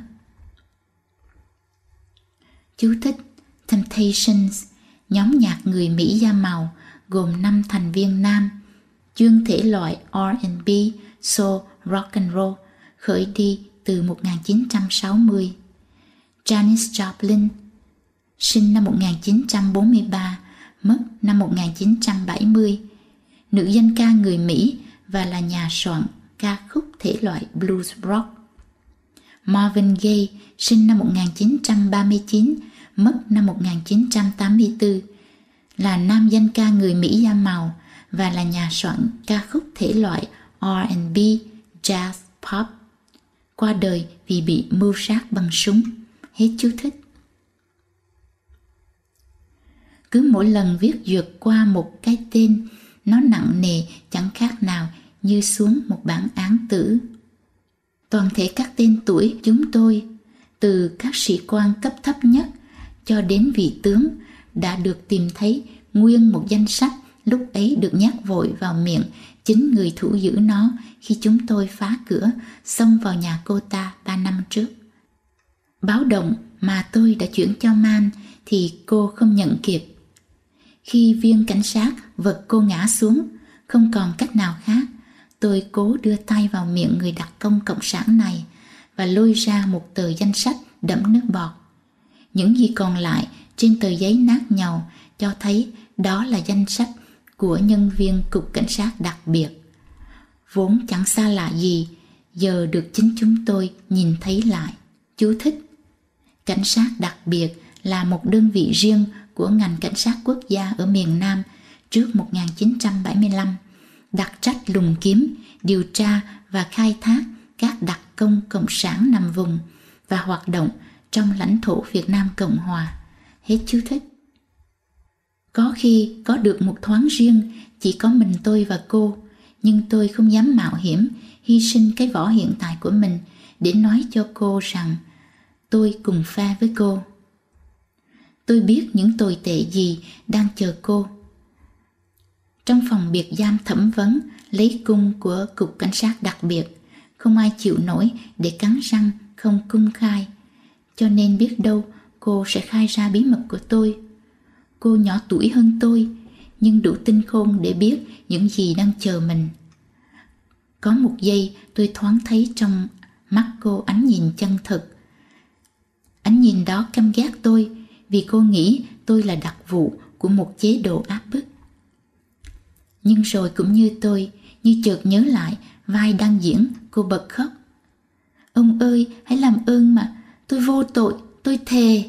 Chú thích: Temptations, nhóm nhạc người Mỹ da màu gồm năm thành viên nam, chuyên thể loại R and B, soul, rock and roll, khởi đi từ một nghìn chín trăm sáu mươi. Janis Joplin, sinh năm một nghìn chín trăm bốn mươi ba, mất năm một nghìn chín trăm bảy mươi, nữ danh ca người Mỹ và là nhà soạn ca khúc thể loại blues rock. Marvin Gaye, sinh năm một nghìn chín trăm ba mươi chín, mất năm một nghìn chín trăm tám mươi tư, là nam danh ca người Mỹ da màu và là nhà soạn ca khúc thể loại R and B, jazz, pop. Qua đời vì bị mưu sát bằng súng. Hết chú thích. Cứ mỗi lần viết duyệt qua một cái tên, nó nặng nề chẳng khác nào như xuống một bản án tử. Toàn thể các tên tuổi chúng tôi, từ các sĩ quan cấp thấp nhất cho đến vị tướng, đã được tìm thấy nguyên một danh sách lúc ấy được nhét vội vào miệng chính người thủ giữ nó khi chúng tôi phá cửa xông vào nhà cô ta ba năm trước. Báo động mà tôi đã chuyển cho Man thì cô không nhận kịp. Khi viên cảnh sát vật cô ngã xuống, không còn cách nào khác, tôi cố đưa tay vào miệng người đặc công cộng sản này và lôi ra một tờ danh sách đẫm nước bọt. Những gì còn lại trên tờ giấy nát nhàu cho thấy đó là danh sách của nhân viên cục cảnh sát đặc biệt. Vốn chẳng xa lạ gì, giờ được chính chúng tôi nhìn thấy lại. Chú thích: cảnh sát đặc biệt là một đơn vị riêng của ngành cảnh sát quốc gia ở miền Nam trước một nghìn chín trăm bảy mươi lăm, đặc trách lùng kiếm, điều tra và khai thác các đặc công cộng sản nằm vùng và hoạt động trong lãnh thổ Việt Nam Cộng Hòa. Hết chú thích. Có khi có được một thoáng riêng chỉ có mình tôi và cô, nhưng tôi không dám mạo hiểm hy sinh cái vỏ hiện tại của mình để nói cho cô rằng tôi cùng phe với cô. Tôi biết những tồi tệ gì đang chờ cô. Trong phòng biệt giam thẩm vấn lấy cung của cục cảnh sát đặc biệt, không ai chịu nổi để cắn răng không cung khai, cho nên biết đâu cô sẽ khai ra bí mật của tôi. Cô nhỏ tuổi hơn tôi, nhưng đủ tinh khôn để biết những gì đang chờ mình. Có một giây tôi thoáng thấy trong mắt cô ánh nhìn chân thực. Ánh nhìn đó căm ghét tôi vì cô nghĩ tôi là đặc vụ của một chế độ áp bức. Nhưng rồi cũng như tôi, như chợt nhớ lại vai đang diễn, cô bật khóc. Ông ơi, hãy làm ơn mà, tôi vô tội, tôi thề.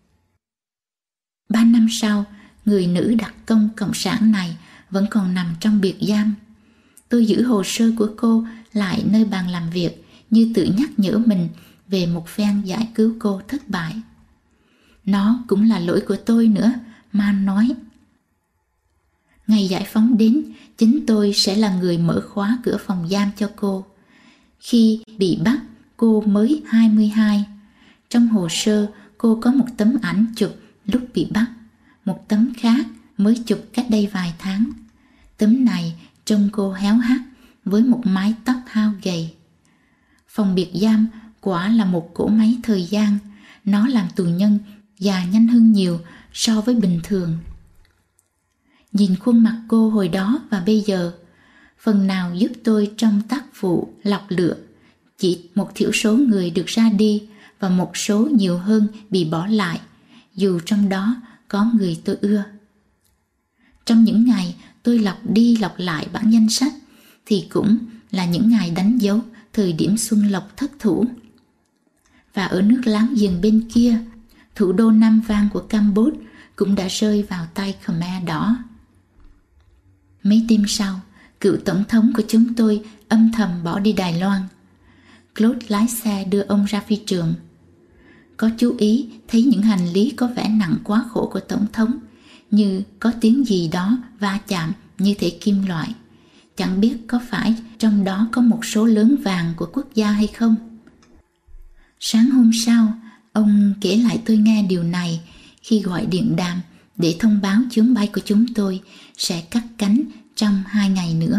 Ba năm sau, người nữ đặc công cộng sản này vẫn còn nằm trong biệt giam. Tôi giữ hồ sơ của cô lại nơi bàn làm việc, như tự nhắc nhở mình về một phen giải cứu cô thất bại. Nó cũng là lỗi của tôi nữa, Man nói. Ngày giải phóng đến, chính tôi sẽ là người mở khóa cửa phòng giam cho cô. Khi bị bắt, cô mới hai mươi hai. Trong hồ sơ, cô có một tấm ảnh chụp lúc bị bắt, một tấm khác mới chụp cách đây vài tháng. Tấm này trông cô héo hắt với một mái tóc hao gầy. Phòng biệt giam quả là một cỗ máy thời gian, nó làm tù nhân già nhanh hơn nhiều so với bình thường. Nhìn khuôn mặt cô hồi đó và bây giờ, phần nào giúp tôi trong tác vụ lọc lựa. Chỉ một thiểu số người được ra đi và một số nhiều hơn bị bỏ lại, dù trong đó có người tôi ưa. Trong những ngày tôi lọc đi lọc lại bản danh sách thì cũng là những ngày đánh dấu thời điểm Xuân Lộc thất thủ. Và ở nước láng giềng bên kia, thủ đô Nam Vang của Campuchia cũng đã rơi vào tay Khmer Đỏ. Mấy đêm sau, cựu tổng thống của chúng tôi âm thầm bỏ đi Đài Loan. Claude lái xe đưa ông ra phi trường. Có chú ý thấy những hành lý có vẻ nặng quá khổ của tổng thống, như có tiếng gì đó va chạm như thể kim loại. Chẳng biết có phải trong đó có một số lớn vàng của quốc gia hay không. Sáng hôm sau, ông kể lại tôi nghe điều này khi gọi điện đàm để thông báo chuyến bay của chúng tôi sẽ cắt cánh trong hai ngày nữa.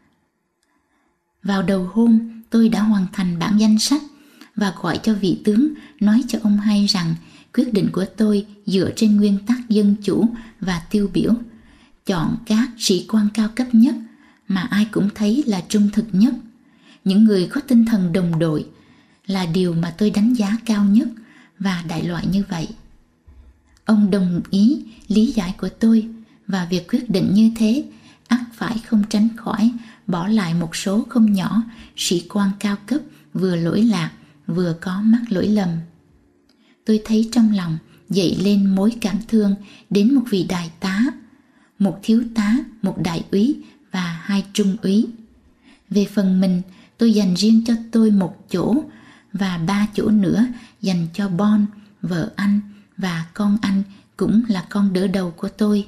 Vào đầu hôm, tôi đã hoàn thành bản danh sách và gọi cho vị tướng nói cho ông hay rằng quyết định của tôi dựa trên nguyên tắc dân chủ và tiêu biểu, chọn các sĩ quan cao cấp nhất mà ai cũng thấy là trung thực nhất, những người có tinh thần đồng đội, là điều mà tôi đánh giá cao nhất và đại loại như vậy. Ông đồng ý lý giải của tôi và việc quyết định như thế ắt phải không tránh khỏi bỏ lại một số không nhỏ sĩ quan cao cấp vừa lỗi lạc vừa có mắc lỗi lầm. Tôi thấy trong lòng dậy lên mối cảm thương đến một vị đại tá, một thiếu tá, một đại úy và hai trung úy. Về phần mình, tôi dành riêng cho tôi một chỗ và ba chỗ nữa dành cho Bon, vợ anh và con anh cũng là con đỡ đầu của tôi.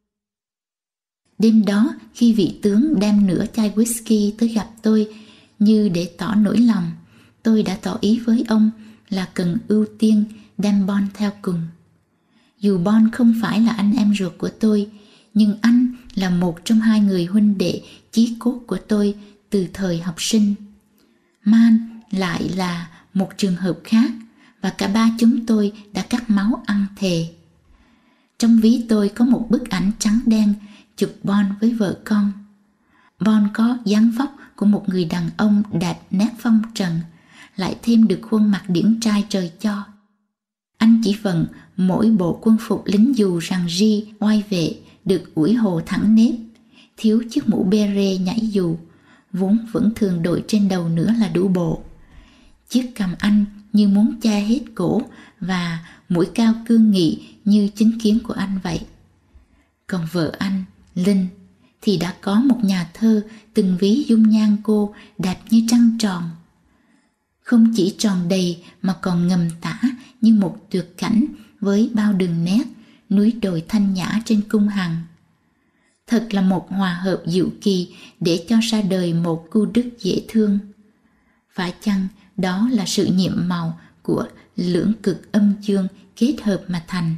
Đêm đó, khi vị tướng đem nửa chai whisky tới gặp tôi như để tỏ nỗi lòng, tôi đã tỏ ý với ông là cần ưu tiên đem Bon theo cùng. Dù Bon không phải là anh em ruột của tôi, nhưng anh là một trong hai người huynh đệ chí cốt của tôi từ thời học sinh. Man lại là một trường hợp khác, và cả ba chúng tôi đã cắt máu ăn thề. Trong ví tôi có một bức ảnh trắng đen chụp Bon với vợ con. Bon có dáng vóc của một người đàn ông đẹp nét phong trần, lại thêm được khuôn mặt điển trai trời cho. Anh chỉ vận mỗi bộ quân phục lính dù rằn ri oai vệ được ủi hồ thẳng nếp, thiếu chiếc mũ bê rê nhảy dù, vốn vẫn thường đội trên đầu nữa là đủ bộ. Chiếc cằm anh như muốn che hết cổ, và mũi cao cương nghị như chính kiến của anh vậy. Còn vợ anh, Linh, thì đã có một nhà thơ từng ví dung nhan cô đẹp như trăng tròn. Không chỉ tròn đầy mà còn ngầm tả như một tuyệt cảnh với bao đường nét, núi đồi thanh nhã trên cung hằng. Thật là một hòa hợp diệu kỳ để cho ra đời một cô đức dễ thương. Phải chăng đó là sự nhiệm màu của lưỡng cực âm dương kết hợp mà thành?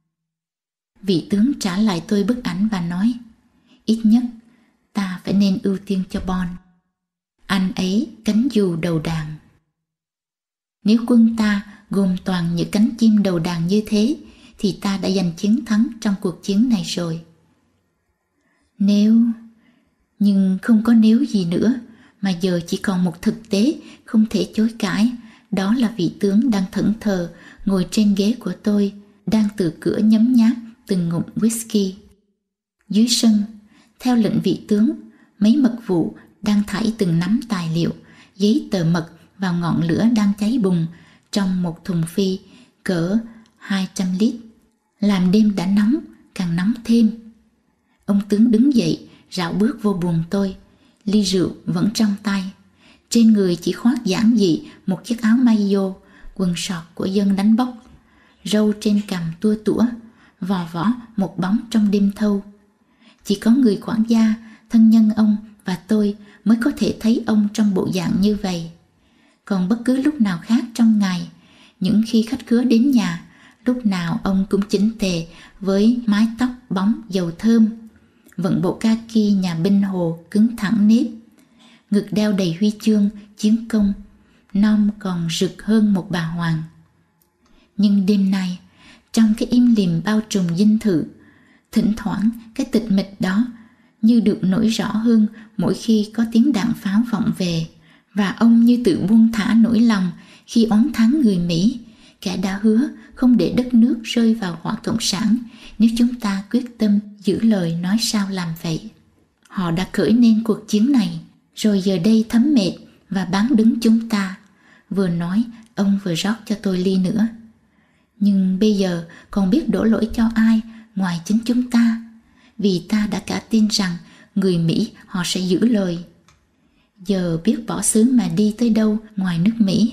Vị tướng trả lại tôi bức ảnh và nói, ít nhất ta phải nên ưu tiên cho Bon. Anh ấy cánh dù đầu đàn. Nếu quân ta gồm toàn những cánh chim đầu đàn như thế, thì ta đã giành chiến thắng trong cuộc chiến này rồi. Nếu... Nhưng không có nếu gì nữa, mà giờ chỉ còn một thực tế không thể chối cãi. Đó là vị tướng đang thẫn thờ ngồi trên ghế của tôi, đang từ cửa nhấm nháp từng ngụm whisky. Dưới sân, theo lệnh vị tướng, mấy mật vụ đang thảy từng nắm tài liệu, giấy tờ mật vào ngọn lửa đang cháy bùng trong một thùng phi cỡ hai trăm lít. Làm đêm đã nóng, càng nóng thêm. Ông tướng đứng dậy, rảo bước vô buồng tôi, ly rượu vẫn trong tay. Trên người chỉ khoác giản dị một chiếc áo maillot, quần sọt của dân đánh bốc. Râu trên cằm tua tủa, vò võ một bóng trong đêm thâu. Chỉ có người quản gia, thân nhân ông và tôi mới có thể thấy ông trong bộ dạng như vậy. Còn bất cứ lúc nào khác trong ngày, những khi khách khứa đến nhà, lúc nào ông cũng chỉnh tề với mái tóc bóng dầu thơm, vận bộ kaki nhà binh Hồ cứng thẳng nếp, ngực đeo đầy huy chương chiến công, non còn rực hơn một bà hoàng. Nhưng đêm nay, trong cái im lìm bao trùm dinh thự, thỉnh thoảng cái tịch mịch đó như được nổi rõ hơn mỗi khi có tiếng đạn pháo vọng về, và ông như tự buông thả nỗi lòng khi oán thắng người Mỹ, kẻ đã hứa không để đất nước rơi vào hỏa cộng sản nếu chúng ta quyết tâm giữ lời nói sao làm vậy. Họ đã khởi nên cuộc chiến này, rồi giờ đây thấm mệt và bán đứng chúng ta. Vừa nói, ông vừa rót cho tôi ly nữa. Nhưng bây giờ còn biết đổ lỗi cho ai ngoài chính chúng ta, vì ta đã cả tin rằng người Mỹ họ sẽ giữ lời. Giờ biết bỏ xứ mà đi tới đâu ngoài nước Mỹ.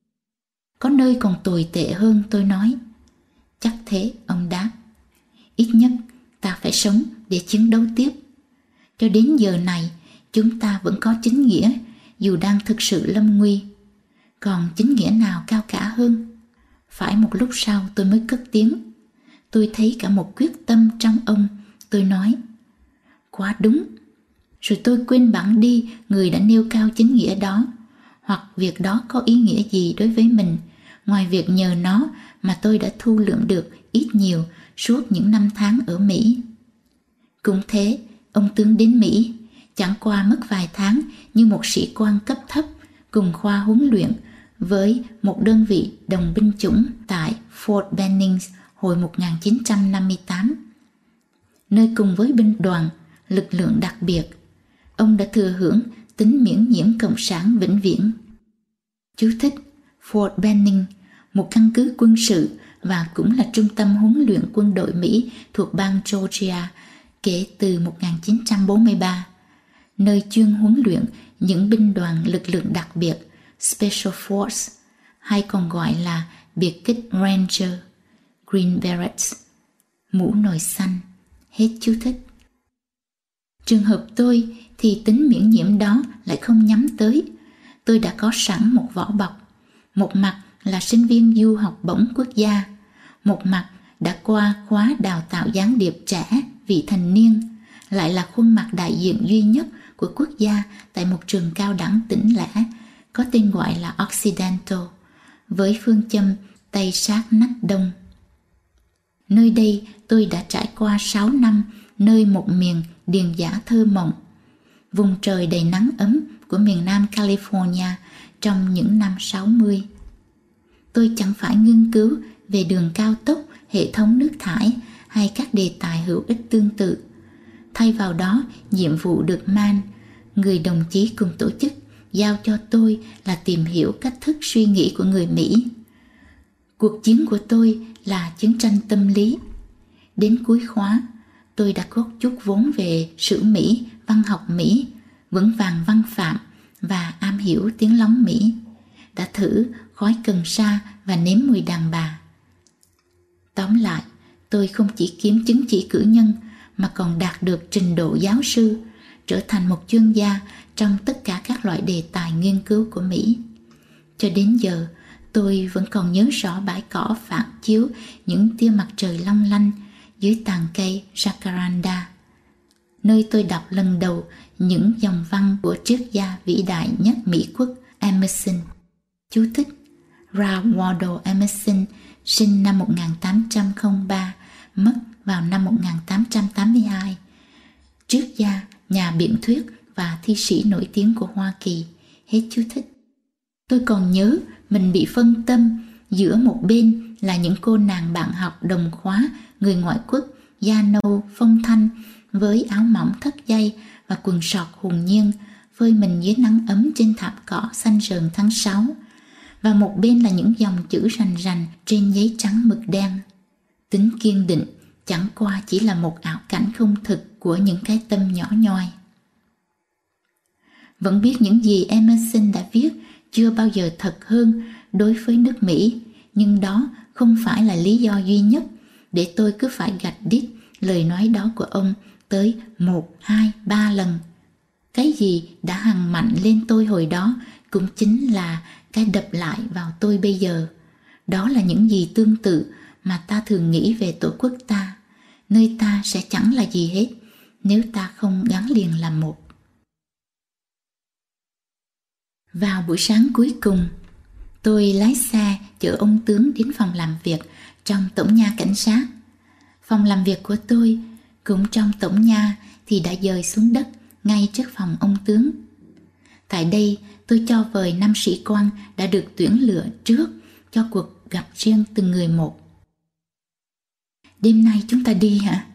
Có nơi còn tồi tệ hơn, tôi nói. Chắc thế, ông đáp. Ít nhất ta phải sống để chiến đấu tiếp. Cho đến giờ này, chúng ta vẫn có chính nghĩa, dù đang thực sự lâm nguy. Còn chính nghĩa nào cao cả hơn? Phải một lúc sau tôi mới cất tiếng. Tôi thấy cả một quyết tâm trong ông. Tôi nói, quá đúng. Rồi tôi quên bẵng đi người đã nêu cao chính nghĩa đó, hoặc việc đó có ý nghĩa gì đối với mình, ngoài việc nhờ nó mà tôi đã thu lượm được ít nhiều suốt những năm tháng ở Mỹ. Cũng thế, ông tướng đến Mỹ, chẳng qua mất vài tháng như một sĩ quan cấp thấp cùng khoa huấn luyện với một đơn vị đồng binh chủng tại Fort Benning hồi một nghìn chín trăm năm mươi tám, nơi cùng với binh đoàn, lực lượng đặc biệt, ông đã thừa hưởng tính miễn nhiễm cộng sản vĩnh viễn. Chú thích: Fort Benning, một căn cứ quân sự và cũng là trung tâm huấn luyện quân đội Mỹ thuộc bang Georgia kể từ một nghìn chín trăm bốn mươi ba, nơi chuyên huấn luyện những binh đoàn lực lượng đặc biệt Special Force, hay còn gọi là biệt kích Ranger, Green Berets, mũ nồi xanh. Hết chú thích. Trường hợp tôi thì tính miễn nhiễm đó lại không nhắm tới. Tôi đã có sẵn một vỏ bọc. Một mặt là sinh viên du học bổng quốc gia, một mặt đã qua khóa đào tạo gián điệp trẻ vị thành niên, lại là khuôn mặt đại diện duy nhất của quốc gia tại một trường cao đẳng tỉnh lẻ có tên gọi là Occidental, với phương châm Tây sát nách Đông. Nơi đây tôi đã trải qua sáu năm nơi một miền điền dã thơ mộng, vùng trời đầy nắng ấm của miền Nam California trong những năm sáu mươi. Tôi chẳng phải nghiên cứu về đường cao tốc, hệ thống nước thải hay các đề tài hữu ích tương tự. Thay vào đó, nhiệm vụ được Man, người đồng chí cùng tổ chức, giao cho tôi là tìm hiểu cách thức suy nghĩ của người Mỹ. Cuộc chiến của tôi là chiến tranh tâm lý. Đến cuối khóa, tôi đã có chút vốn về sử Mỹ, văn học Mỹ, vững vàng văn phạm và am hiểu tiếng lóng Mỹ. Đã thử khói cần sa và nếm mùi đàn bà. Tóm lại, tôi không chỉ kiếm chứng chỉ cử nhân mà còn đạt được trình độ giáo sư, trở thành một chuyên gia trong tất cả các loại đề tài nghiên cứu của Mỹ. Cho đến giờ, tôi vẫn còn nhớ rõ bãi cỏ phản chiếu những tia mặt trời long lanh dưới tàn cây Jacaranda, nơi tôi đọc lần đầu những dòng văn của triết gia vĩ đại nhất Mỹ quốc Emerson. Chú thích: Ralph Waldo Emerson sinh năm một nghìn tám trăm lẻ ba, mất vào năm một nghìn tám trăm tám mươi hai. Triết gia, nhà biện thuyết và thi sĩ nổi tiếng của Hoa Kỳ. Hết chú thích. Tôi còn nhớ mình bị phân tâm, giữa một bên là những cô nàng bạn học đồng khóa người ngoại quốc, da nâu, phong thanh, với áo mỏng thắt dây và quần sọt hồn nhiên, phơi mình dưới nắng ấm trên thảm cỏ xanh rờn tháng sáu. Và một bên là những dòng chữ rành rành trên giấy trắng mực đen. Tính kiên định chẳng qua chỉ là một ảo cảnh không thực của những cái tâm nhỏ nhoi. Vẫn biết những gì Emerson đã viết chưa bao giờ thật hơn đối với nước Mỹ, nhưng đó không phải là lý do duy nhất để tôi cứ phải gạch đít lời nói đó của ông tới một, hai, ba lần. Cái gì đã hằn mạnh lên tôi hồi đó cũng chính là cái đập lại vào tôi bây giờ. Đó là những gì tương tự mà ta thường nghĩ về tổ quốc ta, nơi ta sẽ chẳng là gì hết nếu ta không gắn liền làm một. Vào buổi sáng cuối cùng, tôi lái xe chở ông tướng đến phòng làm việc trong tổng nha cảnh sát. Phòng làm việc của tôi cũng trong tổng nha thì đã dời xuống đất ngay trước phòng ông tướng. Tại đây tôi cho vời năm sĩ quan đã được tuyển lựa trước cho cuộc gặp riêng từng người một. Đêm nay chúng ta đi hả?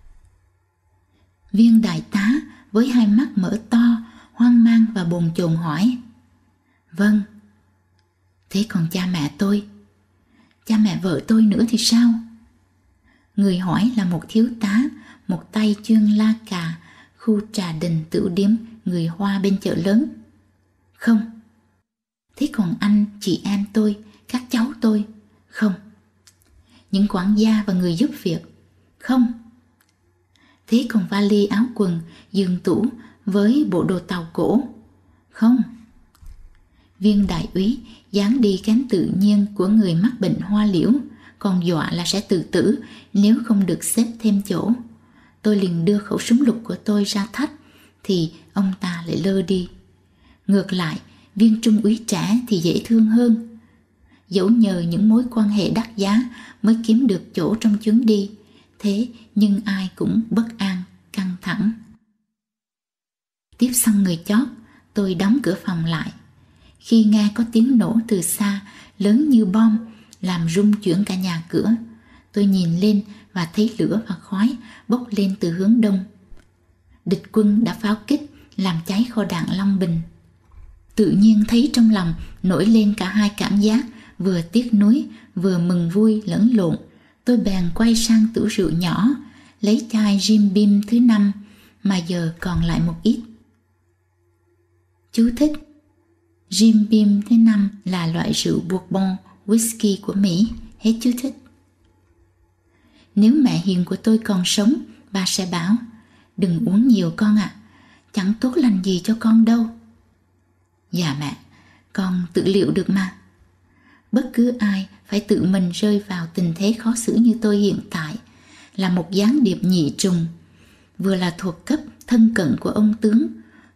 Viên đại tá với hai mắt mở to, hoang mang và bồn chồn hỏi. Vâng. Thế còn cha mẹ tôi? Cha mẹ vợ tôi nữa thì sao? Người hỏi là một thiếu tá, một tay chuyên la cà, khu trà đình tửu điếm người Hoa bên chợ lớn. Không. Thế còn anh, chị em tôi, các cháu tôi? Không. Những quản gia và người giúp việc? Không. Thế còn vali áo quần, giường tủ với bộ đồ tàu cổ? Không. Viên đại úy dáng đi kém tự nhiên của người mắc bệnh hoa liễu, còn dọa là sẽ tự tử nếu không được xếp thêm chỗ. Tôi liền đưa khẩu súng lục của tôi ra thách, thì ông ta lại lơ đi. Ngược lại, viên trung úy trẻ thì dễ thương hơn. Dẫu nhờ những mối quan hệ đắt giá mới kiếm được chỗ trong chuyến đi, thế nhưng ai cũng bất an, căng thẳng. Tiếp xong người chót, tôi đóng cửa phòng lại. Khi nghe có tiếng nổ từ xa, lớn như bom, làm rung chuyển cả nhà cửa, tôi nhìn lên và thấy lửa và khói bốc lên từ hướng đông. Địch quân đã pháo kích, làm cháy kho đạn Long Bình. Tự nhiên thấy trong lòng nổi lên cả hai cảm giác, vừa tiếc nuối, vừa mừng vui lẫn lộn. Tôi bèn quay sang tủ rượu nhỏ, lấy chai Jim Beam thứ năm, mà giờ còn lại một ít. Chú thích: Jim Beam thứ năm là loại rượu Bourbon whisky của Mỹ. Hết chú thích. Nếu mẹ hiền của tôi còn sống, bà sẽ bảo: đừng uống nhiều con ạ, à, chẳng tốt lành gì cho con đâu. Dạ mẹ, con tự liệu được mà. Bất cứ ai phải tự mình rơi vào tình thế khó xử như tôi hiện tại, là một gián điệp nhị trùng, vừa là thuộc cấp thân cận của ông tướng,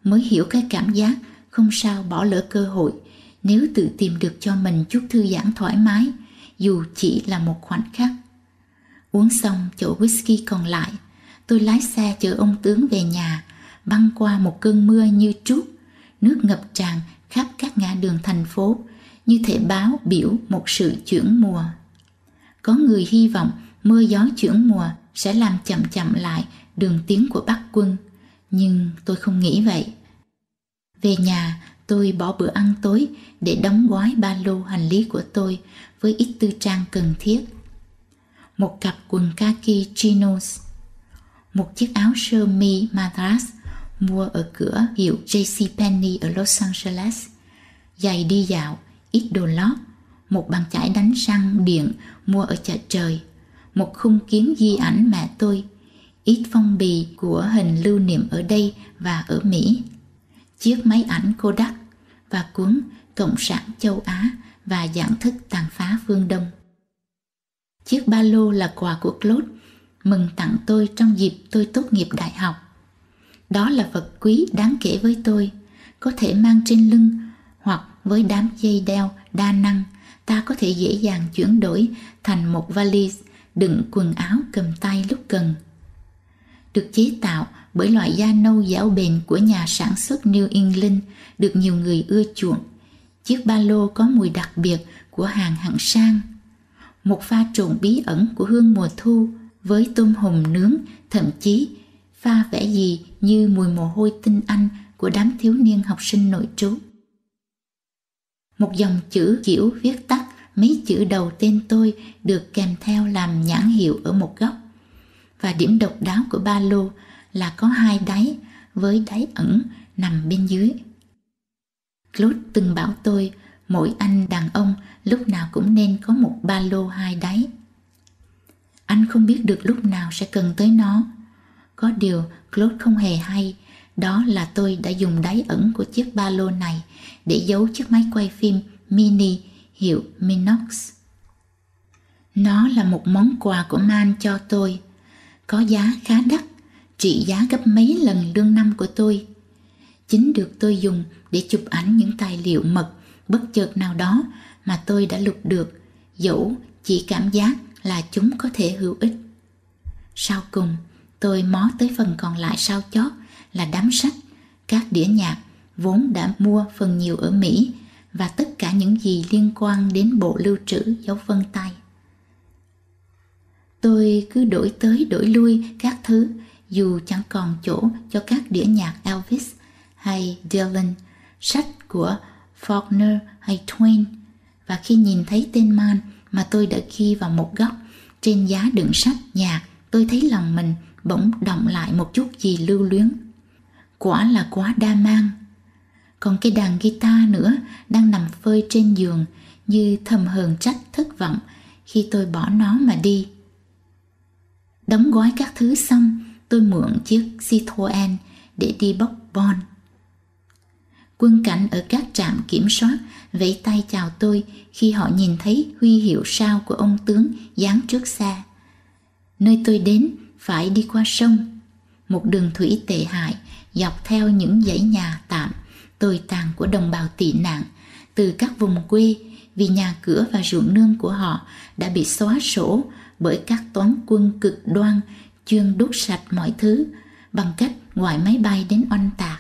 mới hiểu cái cảm giác không sao bỏ lỡ cơ hội nếu tự tìm được cho mình chút thư giãn thoải mái, dù chỉ là một khoảnh khắc. Uống xong chậu whisky còn lại, tôi lái xe chở ông tướng về nhà, băng qua một cơn mưa như trút, nước ngập tràn khắp các ngã đường thành phố, như thể báo biểu một sự chuyển mùa. Có người hy vọng mưa gió chuyển mùa sẽ làm chậm chậm lại đường tiến của Bắc quân, nhưng tôi không nghĩ vậy. Về nhà, tôi bỏ bữa ăn tối để đóng gói ba lô hành lý của tôi với ít tư trang cần thiết. Một cặp quần kaki chinos, một chiếc áo sơ mi Madras mua ở cửa hiệu gi xê Penney ở Los Angeles, giày đi dạo, ít đồ lót, một bàn chải đánh răng điện mua ở chợ trời, một khung kiến di ảnh mẹ tôi, ít phong bì của hình lưu niệm ở đây và ở Mỹ, chiếc máy ảnh Kodak và cuốn Cộng sản châu Á và dạng thức tàn phá phương Đông. Chiếc ba lô là quà của Claude mừng tặng tôi trong dịp tôi tốt nghiệp đại học. Đó là vật quý đáng kể với tôi, có thể mang trên lưng hoặc với đám dây đeo đa năng, ta có thể dễ dàng chuyển đổi thành một valiz đựng quần áo cầm tay lúc cần. Được chế tạo bởi loại da nâu dẻo bền của nhà sản xuất New England được nhiều người ưa chuộng, chiếc ba lô có mùi đặc biệt của hàng hạng sang. Một pha trộn bí ẩn của hương mùa thu với tôm hùm nướng, thậm chí pha vẻ gì như mùi mồ hôi tinh anh của đám thiếu niên học sinh nội trú. Một dòng chữ kiểu viết tắt mấy chữ đầu tên tôi được kèm theo làm nhãn hiệu ở một góc. Và điểm độc đáo của ba lô là có hai đáy với đáy ẩn nằm bên dưới. Claude từng bảo tôi mỗi anh đàn ông lúc nào cũng nên có một ba lô hai đáy. Anh không biết được lúc nào sẽ cần tới nó. Có điều Claude không hề hay, đó là tôi đã dùng đáy ẩn của chiếc ba lô này để giấu chiếc máy quay phim mini hiệu Minox. Nó là một món quà của Man cho tôi, có giá khá đắt, trị giá gấp mấy lần lương năm của tôi. Chính được tôi dùng để chụp ảnh những tài liệu mật bất chợt nào đó mà tôi đã lục được, dẫu chỉ cảm giác là chúng có thể hữu ích. Sau cùng, tôi mó tới phần còn lại sau chót là đám sách, các đĩa nhạc vốn đã mua phần nhiều ở Mỹ và tất cả những gì liên quan đến bộ lưu trữ dấu vân tay. Tôi cứ đổi tới đổi lui các thứ dù chẳng còn chỗ cho các đĩa nhạc Elvis hay Dylan, sách của Faulkner hay Twain, và khi nhìn thấy tên Man mà tôi đã ghi vào một góc trên giá đựng sách nhạc, tôi thấy lòng mình bỗng động lại một chút gì lưu luyến. Quả là quá đa mang. Còn cái đàn guitar nữa đang nằm phơi trên giường như thầm hờn trách thất vọng khi tôi bỏ nó mà đi. Đóng gói các thứ xong, tôi mượn chiếc Citroen để đi bốc bon. Quân cảnh ở các trạm kiểm soát vẫy tay chào tôi khi họ nhìn thấy huy hiệu sao của ông tướng dán trước xe. Nơi tôi đến phải đi qua sông, một đường thủy tệ hại dọc theo những dãy nhà tạm tồi tàn của đồng bào tị nạn từ các vùng quê, vì nhà cửa và ruộng nương của họ đã bị xóa sổ bởi các toán quân cực đoan chuyên đốt sạch mọi thứ bằng cách gọi máy bay đến oanh tạc.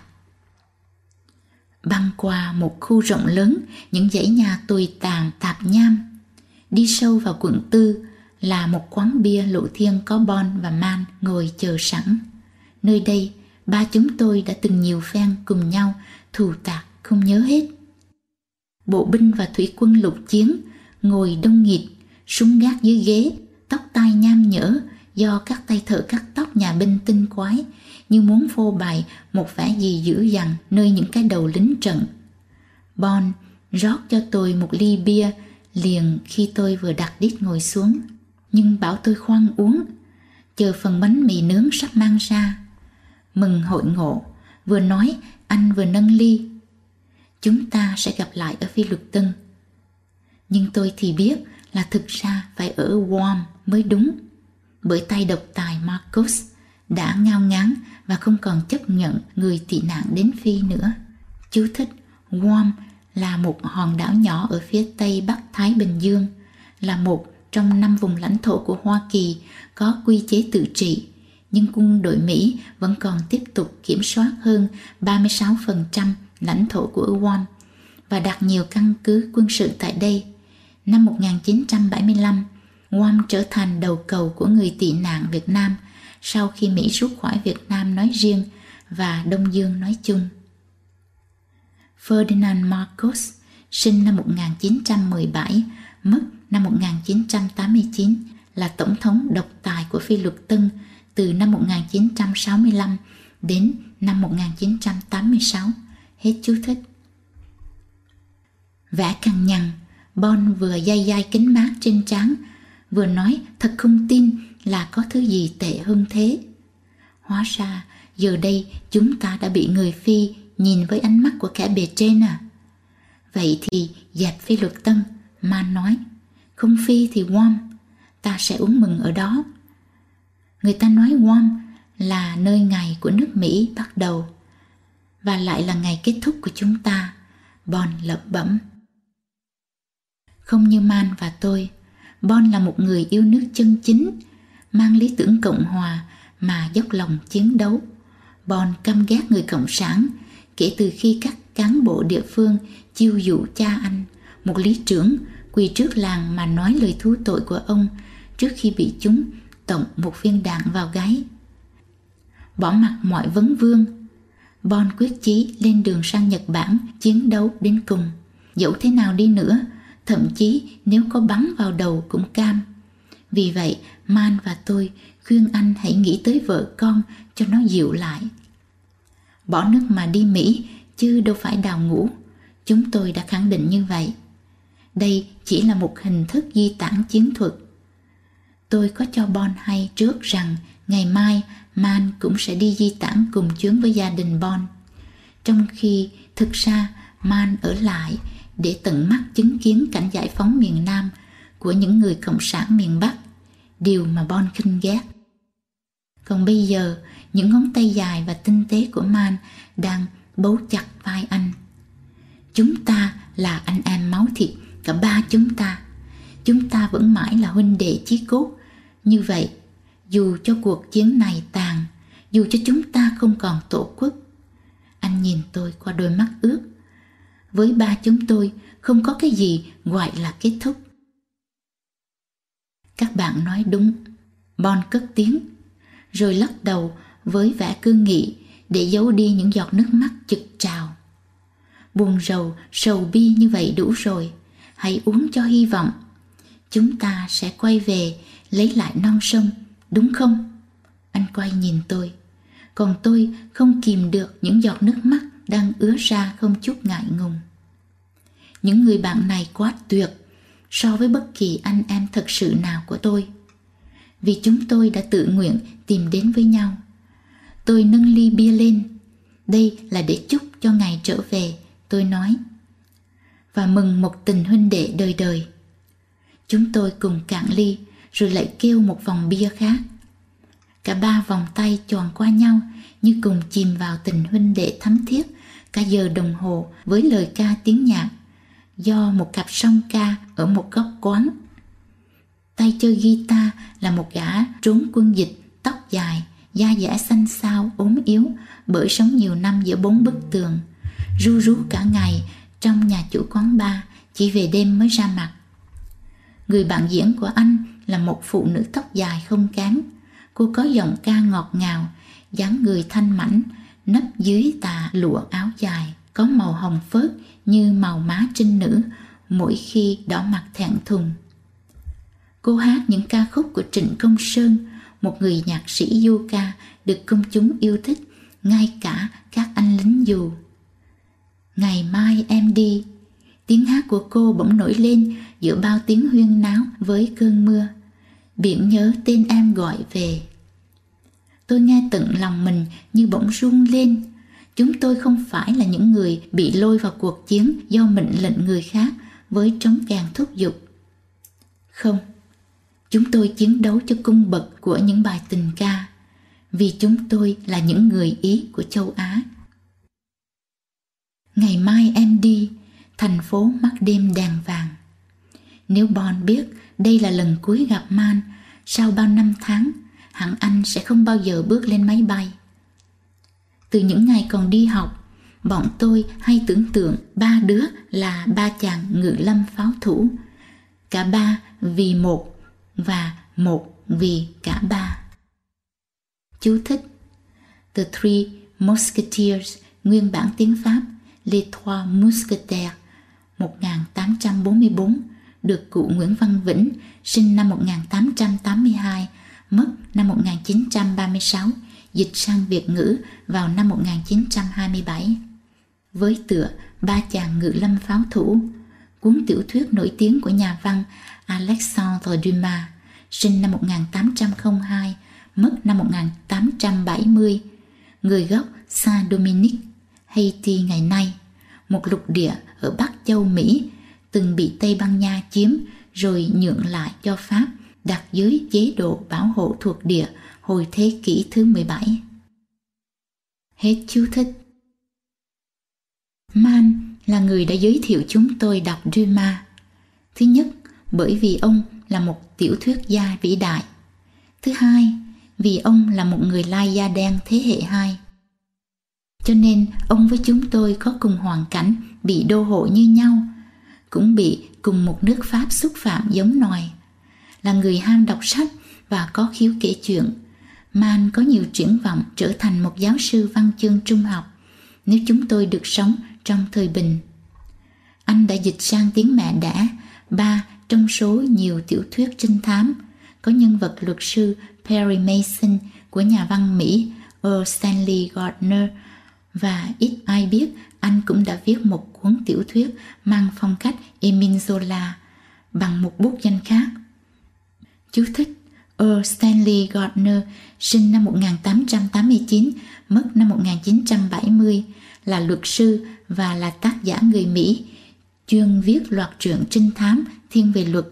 Băng qua một khu rộng lớn, những dãy nhà tồi tàn tạp nham, đi sâu vào quận tư là một quán bia lộ thiên có Bon và Man ngồi chờ sẵn. Nơi đây, ba chúng tôi đã từng nhiều phen cùng nhau thù tạc không nhớ hết. Bộ binh và thủy quân lục chiến ngồi đông nghịt, súng gác dưới ghế, tóc tai nham nhở do các tay thợ cắt tóc nhà binh tinh quái, như muốn phô bày một vẻ gì dữ dằn nơi những cái đầu lính trận. Bon rót cho tôi một ly bia liền khi tôi vừa đặt đít ngồi xuống, nhưng bảo tôi khoan uống, chờ phần bánh mì nướng sắp mang ra. Mừng hội ngộ, vừa nói anh vừa nâng ly. Chúng ta sẽ gặp lại ở Phi Luật Tân. Nhưng tôi thì biết là thực ra phải ở Guam mới đúng, bởi tay độc tài Marcos đã ngao ngán và không còn chấp nhận người tị nạn đến Phi nữa. Chú thích: Guam là một hòn đảo nhỏ ở phía tây bắc Thái Bình Dương, là một trong năm vùng lãnh thổ của Hoa Kỳ có quy chế tự trị, nhưng quân đội Mỹ vẫn còn tiếp tục kiểm soát hơn ba mươi sáu phần trăm lãnh thổ của Guam và đặt nhiều căn cứ quân sự tại đây. Năm một nghìn chín trăm bảy mươi lăm, Guam trở thành đầu cầu của người tị nạn Việt Nam sau khi Mỹ rút khỏi Việt Nam nói riêng và Đông Dương nói chung. Ferdinand Marcos sinh năm một nghìn chín trăm mười bảy, mất năm một nghìn chín trăm tám mươi chín, là tổng thống độc tài của Phi Luật Tân từ năm một nghìn chín trăm sáu mươi lăm đến năm một nghìn chín trăm tám mươi sáu. Hết chú thích. Vẻ cằn nhằn, Bon vừa day day kính mát trên trán, vừa nói thật không tin là có thứ gì tệ hơn thế. Hóa ra giờ đây chúng ta đã bị người Phi nhìn với ánh mắt của kẻ bề trên à? Vậy thì dẹp Phi Luật Tân, Man nói. Không Phi thì Guam, ta sẽ uống mừng ở đó. Người ta nói Guam là nơi ngày của nước Mỹ bắt đầu và lại là ngày kết thúc của chúng ta, Bon lẩm bẩm. Không như Man và tôi, Bon là một người yêu nước chân chính, mang lý tưởng Cộng hòa mà dốc lòng chiến đấu. Bon căm ghét người Cộng sản kể từ khi các cán bộ địa phương chiêu dụ cha anh, một lý trưởng, quỳ trước làng mà nói lời thú tội của ông trước khi bị chúng tổng một viên đạn vào gáy. Bỏ mặc mọi vấn vương, Bon quyết chí lên đường sang Nhật Bản chiến đấu đến cùng. Dẫu thế nào đi nữa, thậm chí nếu có bắn vào đầu cũng cam. Vì vậy, Man và tôi khuyên anh hãy nghĩ tới vợ con cho nó dịu lại. Bỏ nước mà đi Mỹ chứ đâu phải đào ngũ. Chúng tôi đã khẳng định như vậy. Đây chỉ là một hình thức di tản chiến thuật. Tôi có cho Bon hay trước rằng ngày mai Man cũng sẽ đi di tản cùng chuyến với gia đình Bon, trong khi thực ra Man ở lại để tận mắt chứng kiến cảnh giải phóng miền Nam của những người cộng sản miền Bắc, điều mà Bon khinh ghét. Còn bây giờ, những ngón tay dài và tinh tế của Man đang bấu chặt vai anh. Chúng ta là anh em máu thịt, cả ba chúng ta. Chúng ta vẫn mãi là huynh đệ chí cốt. Như vậy, dù cho cuộc chiến này tàn, dù cho chúng ta không còn tổ quốc. Anh nhìn tôi qua đôi mắt ướt. Với ba chúng tôi, không có cái gì gọi là kết thúc. Các bạn nói đúng, Bon cất tiếng, rồi lắc đầu với vẻ cương nghị để giấu đi những giọt nước mắt trực trào. Buồn rầu, sầu bi như vậy đủ rồi, hãy uống cho hy vọng. Chúng ta sẽ quay về lấy lại non sông, đúng không? Anh quay nhìn tôi, còn tôi không kìm được những giọt nước mắt đang ứa ra không chút ngại ngùng. Những người bạn này quá tuyệt so với bất kỳ anh em thật sự nào của tôi, vì chúng tôi đã tự nguyện tìm đến với nhau. Tôi nâng ly bia lên. Đây là để chúc cho ngày trở về, tôi nói, và mừng một tình huynh đệ đời đời. Chúng tôi cùng cạn ly, rồi lại kêu một vòng bia khác. Cả ba vòng tay choàng qua nhau như cùng chìm vào tình huynh đệ thắm thiết cả giờ đồng hồ với lời ca tiếng nhạc do một cặp song ca ở một góc quán. Tay chơi guitar là một gã trốn quân dịch, tóc dài, da dẻ xanh xao, ốm yếu bởi sống nhiều năm giữa bốn bức tường, ru rú cả ngày trong nhà chủ quán bar, chỉ về đêm mới ra mặt. Người bạn diễn của anh là một phụ nữ tóc dài không kém. Cô có giọng ca ngọt ngào, dáng người thanh mảnh, nấp dưới tà lụa áo dài, có màu hồng phớt như màu má trinh nữ mỗi khi đỏ mặt thẹn thùng. Cô hát những ca khúc của Trịnh Công Sơn, một người nhạc sĩ du ca được công chúng yêu thích, ngay cả các anh lính dù. Ngày mai em đi, tiếng hát của cô bỗng nổi lên giữa bao tiếng huyên náo với cơn mưa. Biển nhớ tên em gọi về. Tôi nghe tận lòng mình như bỗng rung lên. Chúng tôi không phải là những người bị lôi vào cuộc chiến do mệnh lệnh người khác với trống kèn thúc giục. Không, chúng tôi chiến đấu cho cung bậc của những bài tình ca. vì chúng tôi là những người Ý của châu Á. Ngày mai em đi, thành phố mắt đêm đèn vàng. Nếu Bon biết đây là lần cuối gặp Man, sau bao năm tháng, hẳn anh sẽ không bao giờ bước lên máy bay. Từ những ngày còn đi học, bọn tôi hay tưởng tượng ba đứa là ba chàng ngự lâm pháo thủ, cả ba vì một và một vì cả ba. Chú thích: The Three Musketeers, nguyên bản tiếng Pháp Les Trois Mousquetaires, một nghìn tám trăm bốn mươi bốn, được cụ Nguyễn Văn Vĩnh, sinh năm một nghìn tám trăm tám mươi hai, mất năm một nghìn chín trăm ba mươi sáu, dịch sang Việt ngữ vào năm một nghìn chín trăm hai mươi bảy. Với tựa Ba chàng ngự lâm pháo thủ, cuốn tiểu thuyết nổi tiếng của nhà văn Alexandre Dumas, sinh năm một nghìn tám trăm lẻ hai, mất năm một nghìn tám trăm bảy mươi, người gốc Saint-Dominique, Haiti ngày nay, một lục địa ở Bắc châu Mỹ, từng bị Tây Ban Nha chiếm rồi nhượng lại cho Pháp đặt dưới chế độ bảo hộ thuộc địa hồi thế kỷ thứ mười bảy. Hết chú thích. Man là người đã giới thiệu chúng tôi đọc Dumas. Thứ nhất, bởi vì ông là một tiểu thuyết gia vĩ đại. Thứ hai, vì ông là một người lai da đen thế hệ hai. Cho nên ông với chúng tôi có cùng hoàn cảnh bị đô hộ như nhau, cũng bị cùng một nước Pháp xúc phạm giống nòi. Là người ham đọc sách và có khiếu kể chuyện, Man có nhiều triển vọng trở thành một giáo sư văn chương trung học nếu chúng tôi được sống trong thời bình. Anh đã dịch sang tiếng mẹ đẻ ba trong số nhiều tiểu thuyết trinh thám, có nhân vật luật sư Perry Mason của nhà văn Mỹ Earl Stanley Gardner, và ít ai biết anh cũng đã viết một cuốn tiểu thuyết mang phong cách Emile Zola bằng một bút danh khác. Chú thích: Earl Stanley Gardner, sinh năm một nghìn tám trăm tám mươi chín, mất năm một nghìn chín trăm bảy mươi, là luật sư và là tác giả người Mỹ, chuyên viết loạt truyện trinh thám thiên về luật.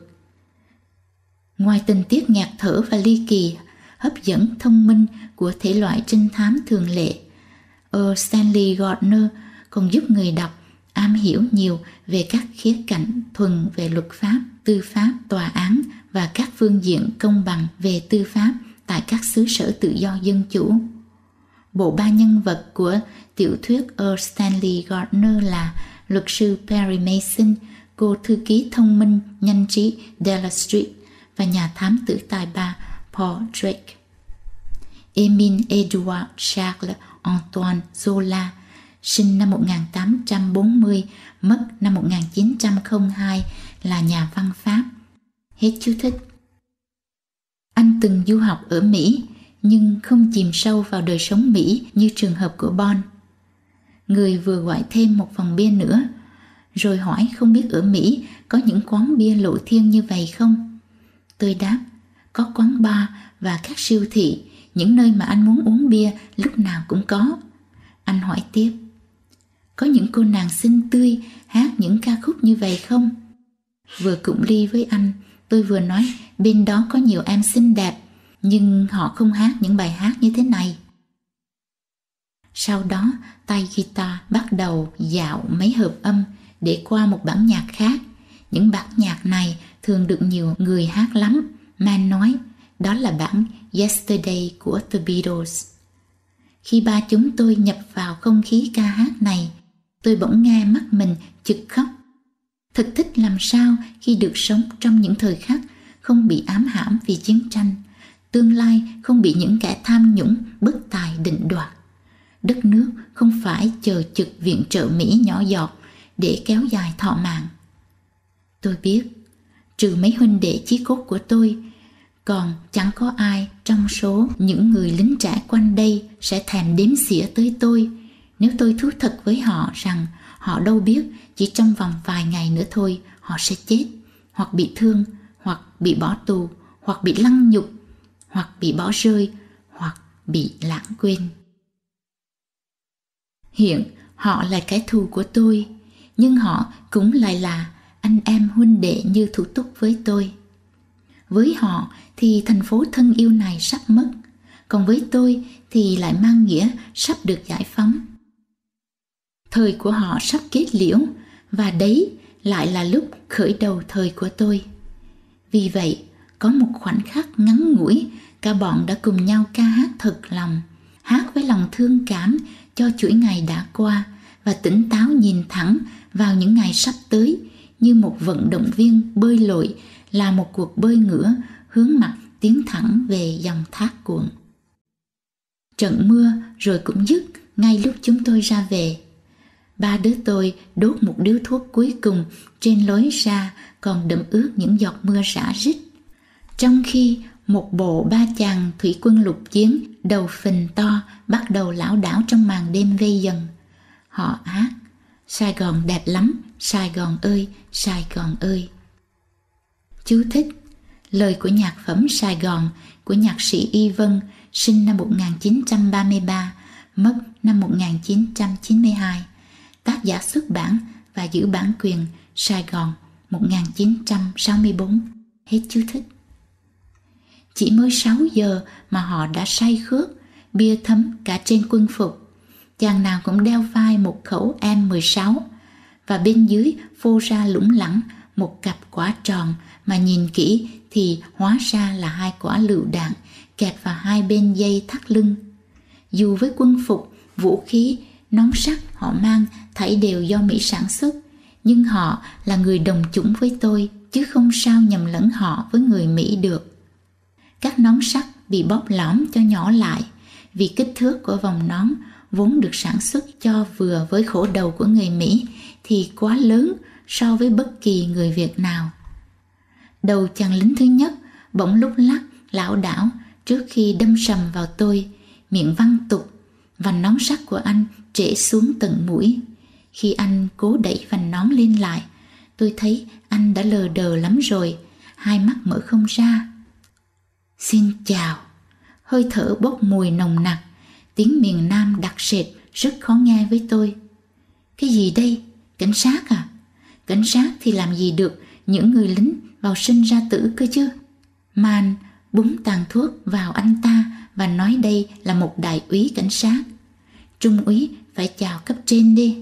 Ngoài tình tiết ngạt thở và ly kỳ, hấp dẫn thông minh của thể loại trinh thám thường lệ, Earl Stanley Gardner còn giúp người đọc am hiểu nhiều về các khía cạnh thuần về luật pháp, tư pháp, tòa án và các phương diện công bằng về tư pháp tại các xứ sở tự do dân chủ. Bộ ba nhân vật của tiểu thuyết Earl Stanley Gardner là luật sư Perry Mason, cô thư ký thông minh nhanh trí Della Street và nhà thám tử tài ba Paul Drake. Émile Édouard Charles Antoine Zola, sinh năm một nghìn tám trăm bốn mươi, mất năm một nghìn chín trăm lẻ hai, là nhà văn Pháp. Hết chú thích. Anh từng du học ở Mỹ, nhưng không chìm sâu vào đời sống Mỹ như trường hợp của Bon. Người vừa gọi thêm một phòng bia nữa, rồi hỏi không biết ở Mỹ có những quán bia lộ thiên như vậy không? Tôi đáp, có quán bar và các siêu thị, những nơi mà anh muốn uống bia lúc nào cũng có. Anh hỏi tiếp, có những cô nàng xinh tươi hát những ca khúc như vậy không? Vừa cụng ly với anh, tôi vừa nói bên đó có nhiều em xinh đẹp, nhưng họ không hát những bài hát như thế này. Sau đó, tay guitar bắt đầu dạo mấy hợp âm để qua một bản nhạc khác. Những bản nhạc này thường được nhiều người hát lắm. Man nói, đó là bản Yesterday của The Beatles. Khi ba chúng tôi nhập vào không khí ca hát này, tôi bỗng nghe mắt mình chực khóc. Thật thích làm sao khi được sống trong những thời khắc không bị ám hãm vì chiến tranh, tương lai không bị những kẻ tham nhũng bất tài định đoạt. Đất nước không phải chờ trực viện trợ Mỹ nhỏ giọt để kéo dài thọ mạng. Tôi biết, trừ mấy huynh đệ chí cốt của tôi, còn chẳng có ai trong số những người lính trẻ quanh đây sẽ thèm đếm xỉa tới tôi nếu tôi thú thật với họ rằng họ đâu biết chỉ trong vòng vài ngày nữa thôi họ sẽ chết, hoặc bị thương, hoặc bị bỏ tù, hoặc bị lăng nhục, hoặc bị bỏ rơi, hoặc bị lãng quên. Hiện họ là kẻ thù của tôi, nhưng họ cũng lại là anh em huynh đệ như thủ túc với tôi. Với họ thì thành phố thân yêu này sắp mất, còn với tôi thì lại mang nghĩa sắp được giải phóng. Thời của họ sắp kết liễu, và đấy lại là lúc khởi đầu thời của tôi. Vì vậy, có một khoảnh khắc ngắn ngủi, cả bọn đã cùng nhau ca hát thật lòng, hát với lòng thương cảm cho chuỗi ngày đã qua và tỉnh táo nhìn thẳng vào những ngày sắp tới, như một vận động viên bơi lội là một cuộc bơi ngửa hướng mặt tiến thẳng về dòng thác cuộn. Trận mưa rồi cũng dứt ngay lúc chúng tôi ra về. Ba đứa tôi đốt một điếu thuốc cuối cùng trên lối ra còn đẫm ướt những giọt mưa rã rít. Trong khi một bộ ba chàng thủy quân lục chiến đầu phình to bắt đầu lảo đảo trong màn đêm vây dần. Họ hát: Sài Gòn đẹp lắm, Sài Gòn ơi, Sài Gòn ơi. Chú thích: lời của nhạc phẩm Sài Gòn của nhạc sĩ Y Vân, sinh năm một nghìn chín trăm ba mươi ba, mất năm một nghìn chín trăm chín mươi hai. Tác giả xuất bản và giữ bản quyền Sài Gòn một nghìn chín trăm sáu mươi tư. Hết chú thích. Chỉ mới sáu giờ mà họ đã say khướt, bia thấm cả trên quân phục. Chàng nào cũng đeo vai một khẩu M mười sáu, và bên dưới phô ra lủng lẳng một cặp quả tròn mà nhìn kỹ thì hóa ra là hai quả lựu đạn kẹt vào hai bên dây thắt lưng. Dù với quân phục, vũ khí, nón sắt họ mang thảy đều do Mỹ sản xuất, nhưng họ là người đồng chủng với tôi, chứ không sao nhầm lẫn họ với người Mỹ được. Các nón sắt bị bóp lõm cho nhỏ lại, vì kích thước của vòng nón vốn được sản xuất cho vừa với khổ đầu của người Mỹ thì quá lớn so với bất kỳ người Việt nào. Đầu chàng lính thứ nhất bỗng lúc lắc, lảo đảo trước khi đâm sầm vào tôi, miệng văng tục, vành nón sắt của anh trễ xuống tận mũi. Khi anh cố đẩy vành nón lên lại, tôi thấy anh đã lờ đờ lắm rồi, hai mắt mở không ra. Xin chào. Hơi thở bốc mùi nồng nặc, tiếng miền Nam đặc sệt rất khó nghe với tôi. Cái gì đây? Cảnh sát à? Cảnh sát thì làm gì được những người lính vào sinh ra tử cơ chứ. Man búng tàn thuốc vào anh ta và nói đây là một đại úy cảnh sát. Trung úy phải chào cấp trên đi.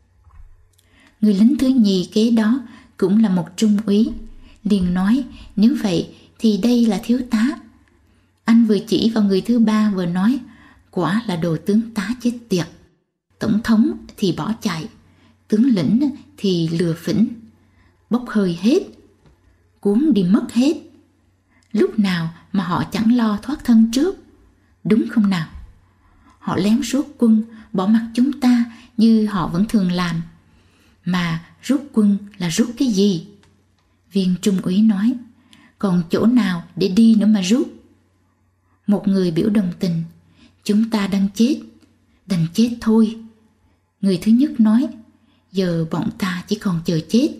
Người lính thứ nhì kế đó cũng là một trung úy, liền nói nếu vậy thì đây là thiếu tá. Anh vừa chỉ vào người thứ ba vừa nói, quả là đồ tướng tá chết tiệt. Tổng thống thì bỏ chạy, tướng lĩnh thì lừa phỉnh, bốc hơi hết, cuốn đi mất hết. Lúc nào mà họ chẳng lo thoát thân trước, đúng không nào? Họ lén rút quân, bỏ mặc chúng ta như họ vẫn thường làm. Mà rút quân là rút cái gì? Viên trung úy nói, còn chỗ nào để đi nữa mà rút? Một người biểu đồng tình, chúng ta đang chết, đành chết thôi. Người thứ nhất nói, giờ bọn ta chỉ còn chờ chết.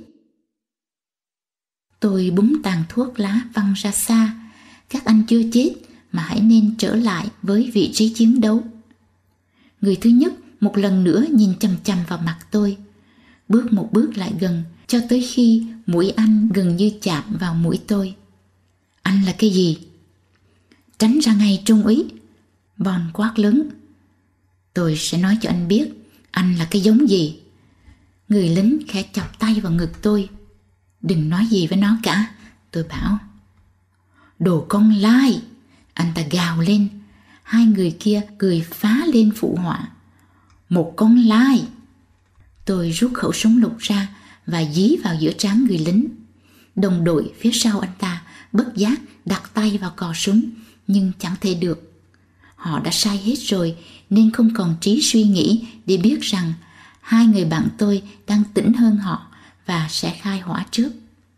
Tôi búng tàn thuốc lá văng ra xa, các anh chưa chết mà hãy nên trở lại với vị trí chiến đấu. Người thứ nhất một lần nữa nhìn chằm chằm vào mặt tôi, bước một bước lại gần cho tới khi mũi anh gần như chạm vào mũi tôi. Anh là cái gì? Tránh ra ngay trung úy. Bon quát lớn. Tôi sẽ nói cho anh biết anh là cái giống gì. Người lính khẽ chọc tay vào ngực tôi. Đừng nói gì với nó cả, tôi bảo. Đồ con lai! Anh ta gào lên. Hai người kia cười phá lên phụ họa. Một con lai! Tôi rút khẩu súng lục ra và dí vào giữa trán người lính. Đồng đội phía sau anh ta bất giác đặt tay vào cò súng, nhưng chẳng thể được. Họ đã sai hết rồi nên không còn trí suy nghĩ để biết rằng hai người bạn tôi đang tỉnh hơn họ và sẽ khai hỏa trước.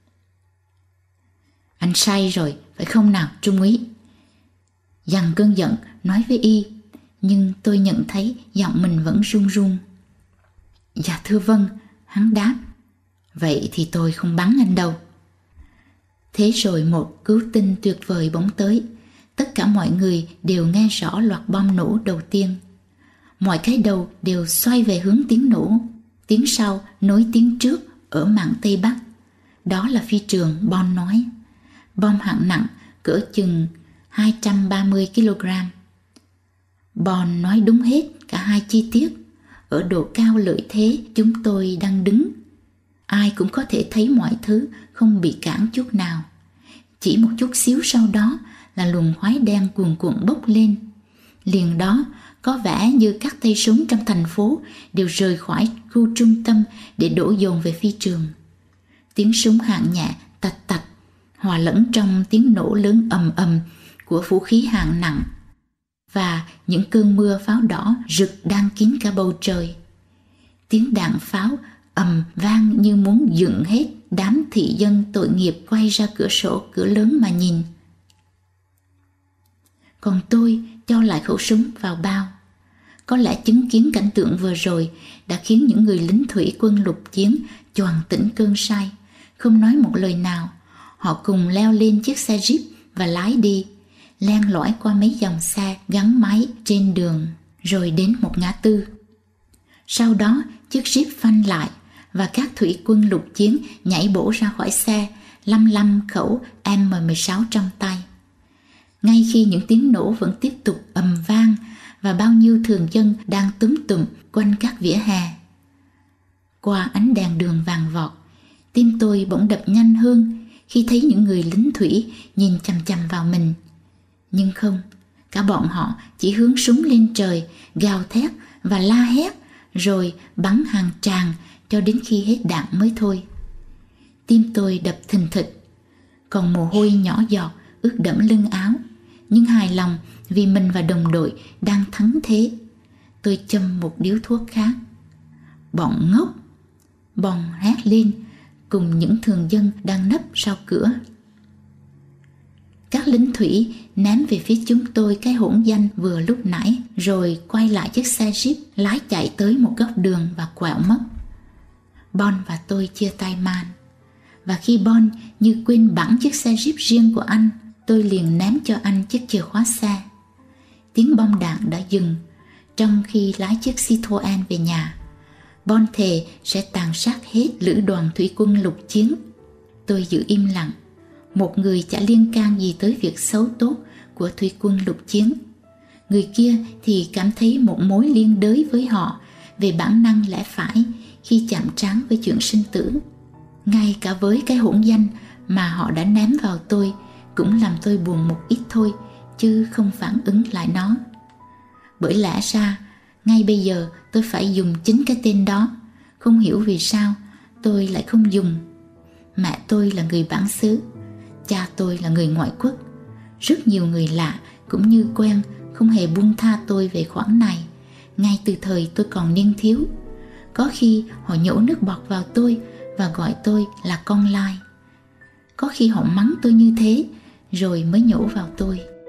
Anh say rồi, phải không nào trung úy? Dằn cơn giận nói với y, nhưng tôi nhận thấy giọng mình vẫn run run. Dạ thưa vâng, hắn đáp. Vậy thì tôi không bắn anh đâu. Thế rồi một cứu tinh tuyệt vời bỗng tới. Tất cả mọi người đều nghe rõ loạt bom nổ đầu tiên. Mọi cái đầu đều xoay về hướng tiếng nổ. Tiếng sau nối tiếng trước ở mạn Tây Bắc. Đó là phi trường Bon nói. Bom hạng nặng cỡ chừng hai trăm ba mươi ki lô gam. Bon nói đúng hết cả hai chi tiết. Ở độ cao lợi thế chúng tôi đang đứng, ai cũng có thể thấy mọi thứ không bị cản chút nào. Chỉ một chút xíu sau đó là luồng khói đen cuồn cuộn bốc lên. Liền đó có vẻ như các tay súng trong thành phố đều rời khỏi khu trung tâm để đổ dồn về phi trường. Tiếng súng hạng nhẹ tạch tạch hòa lẫn trong tiếng nổ lớn ầm ầm của vũ khí hạng nặng và những cơn mưa pháo đỏ rực đang kín cả bầu trời. Tiếng đạn pháo ầm vang như muốn dựng hết đám thị dân tội nghiệp quay ra cửa sổ cửa lớn mà nhìn. Còn tôi cho lại khẩu súng vào bao. Có lẽ chứng kiến cảnh tượng vừa rồi đã khiến những người lính thủy quân lục chiến choàng tỉnh cơn say. Không nói một lời nào, họ cùng leo lên chiếc xe Jeep và lái đi, len lỏi qua mấy dòng xe gắn máy trên đường, rồi đến một ngã tư. Sau đó chiếc Jeep phanh lại và các thủy quân lục chiến nhảy bổ ra khỏi xe, lăm lăm khẩu M mười sáu trong tay. Ngay khi những tiếng nổ vẫn tiếp tục ầm vang và bao nhiêu thường dân đang túm tụm quanh các vỉa hè. Qua ánh đèn đường vàng vọt, tim tôi bỗng đập nhanh hơn khi thấy những người lính thủy nhìn chằm chằm vào mình. Nhưng không, cả bọn họ chỉ hướng súng lên trời, gào thét và la hét, rồi bắn hàng tràng cho đến khi hết đạn mới thôi. Tim tôi đập thình thịch, còn mồ hôi nhỏ giọt ướt đẫm lưng áo, nhưng hài lòng vì mình và đồng đội đang thắng thế. Tôi châm một điếu thuốc khác. Bọn ngốc! Bon hét lên cùng những thường dân đang nấp sau cửa. Các lính thủy ném về phía chúng tôi cái hỗn danh vừa lúc nãy, rồi quay lại chiếc xe Jeep lái chạy tới một góc đường và quẹo mất. Bon và tôi chia tay man. Và khi Bon như quên bẵng chiếc xe Jeep riêng của anh, tôi liền ném cho anh chiếc chìa khóa xe. Tiếng bom đạn đã dừng trong khi lái chiếc Citroen về nhà. Bon thề sẽ tàn sát hết lữ đoàn thủy quân lục chiến. Tôi giữ im lặng. Một người chả liên can gì tới việc xấu tốt của thủy quân lục chiến. Người kia thì cảm thấy một mối liên đới với họ về bản năng lẽ phải khi chạm trán với chuyện sinh tử. Ngay cả với cái hỗn danh mà họ đã ném vào tôi cũng làm tôi buồn một ít thôi, chứ không phản ứng lại nó. Bởi lẽ ra ngay bây giờ tôi phải dùng chính cái tên đó. Không hiểu vì sao tôi lại không dùng. Mẹ tôi là người bản xứ, cha tôi là người ngoại quốc. Rất nhiều người lạ cũng như quen không hề buông tha tôi về khoản này, ngay từ thời tôi còn niên thiếu. Có khi họ nhổ nước bọt vào tôi và gọi tôi là con lai. Có khi họ mắng tôi như thế rồi mới nhổ vào tôi.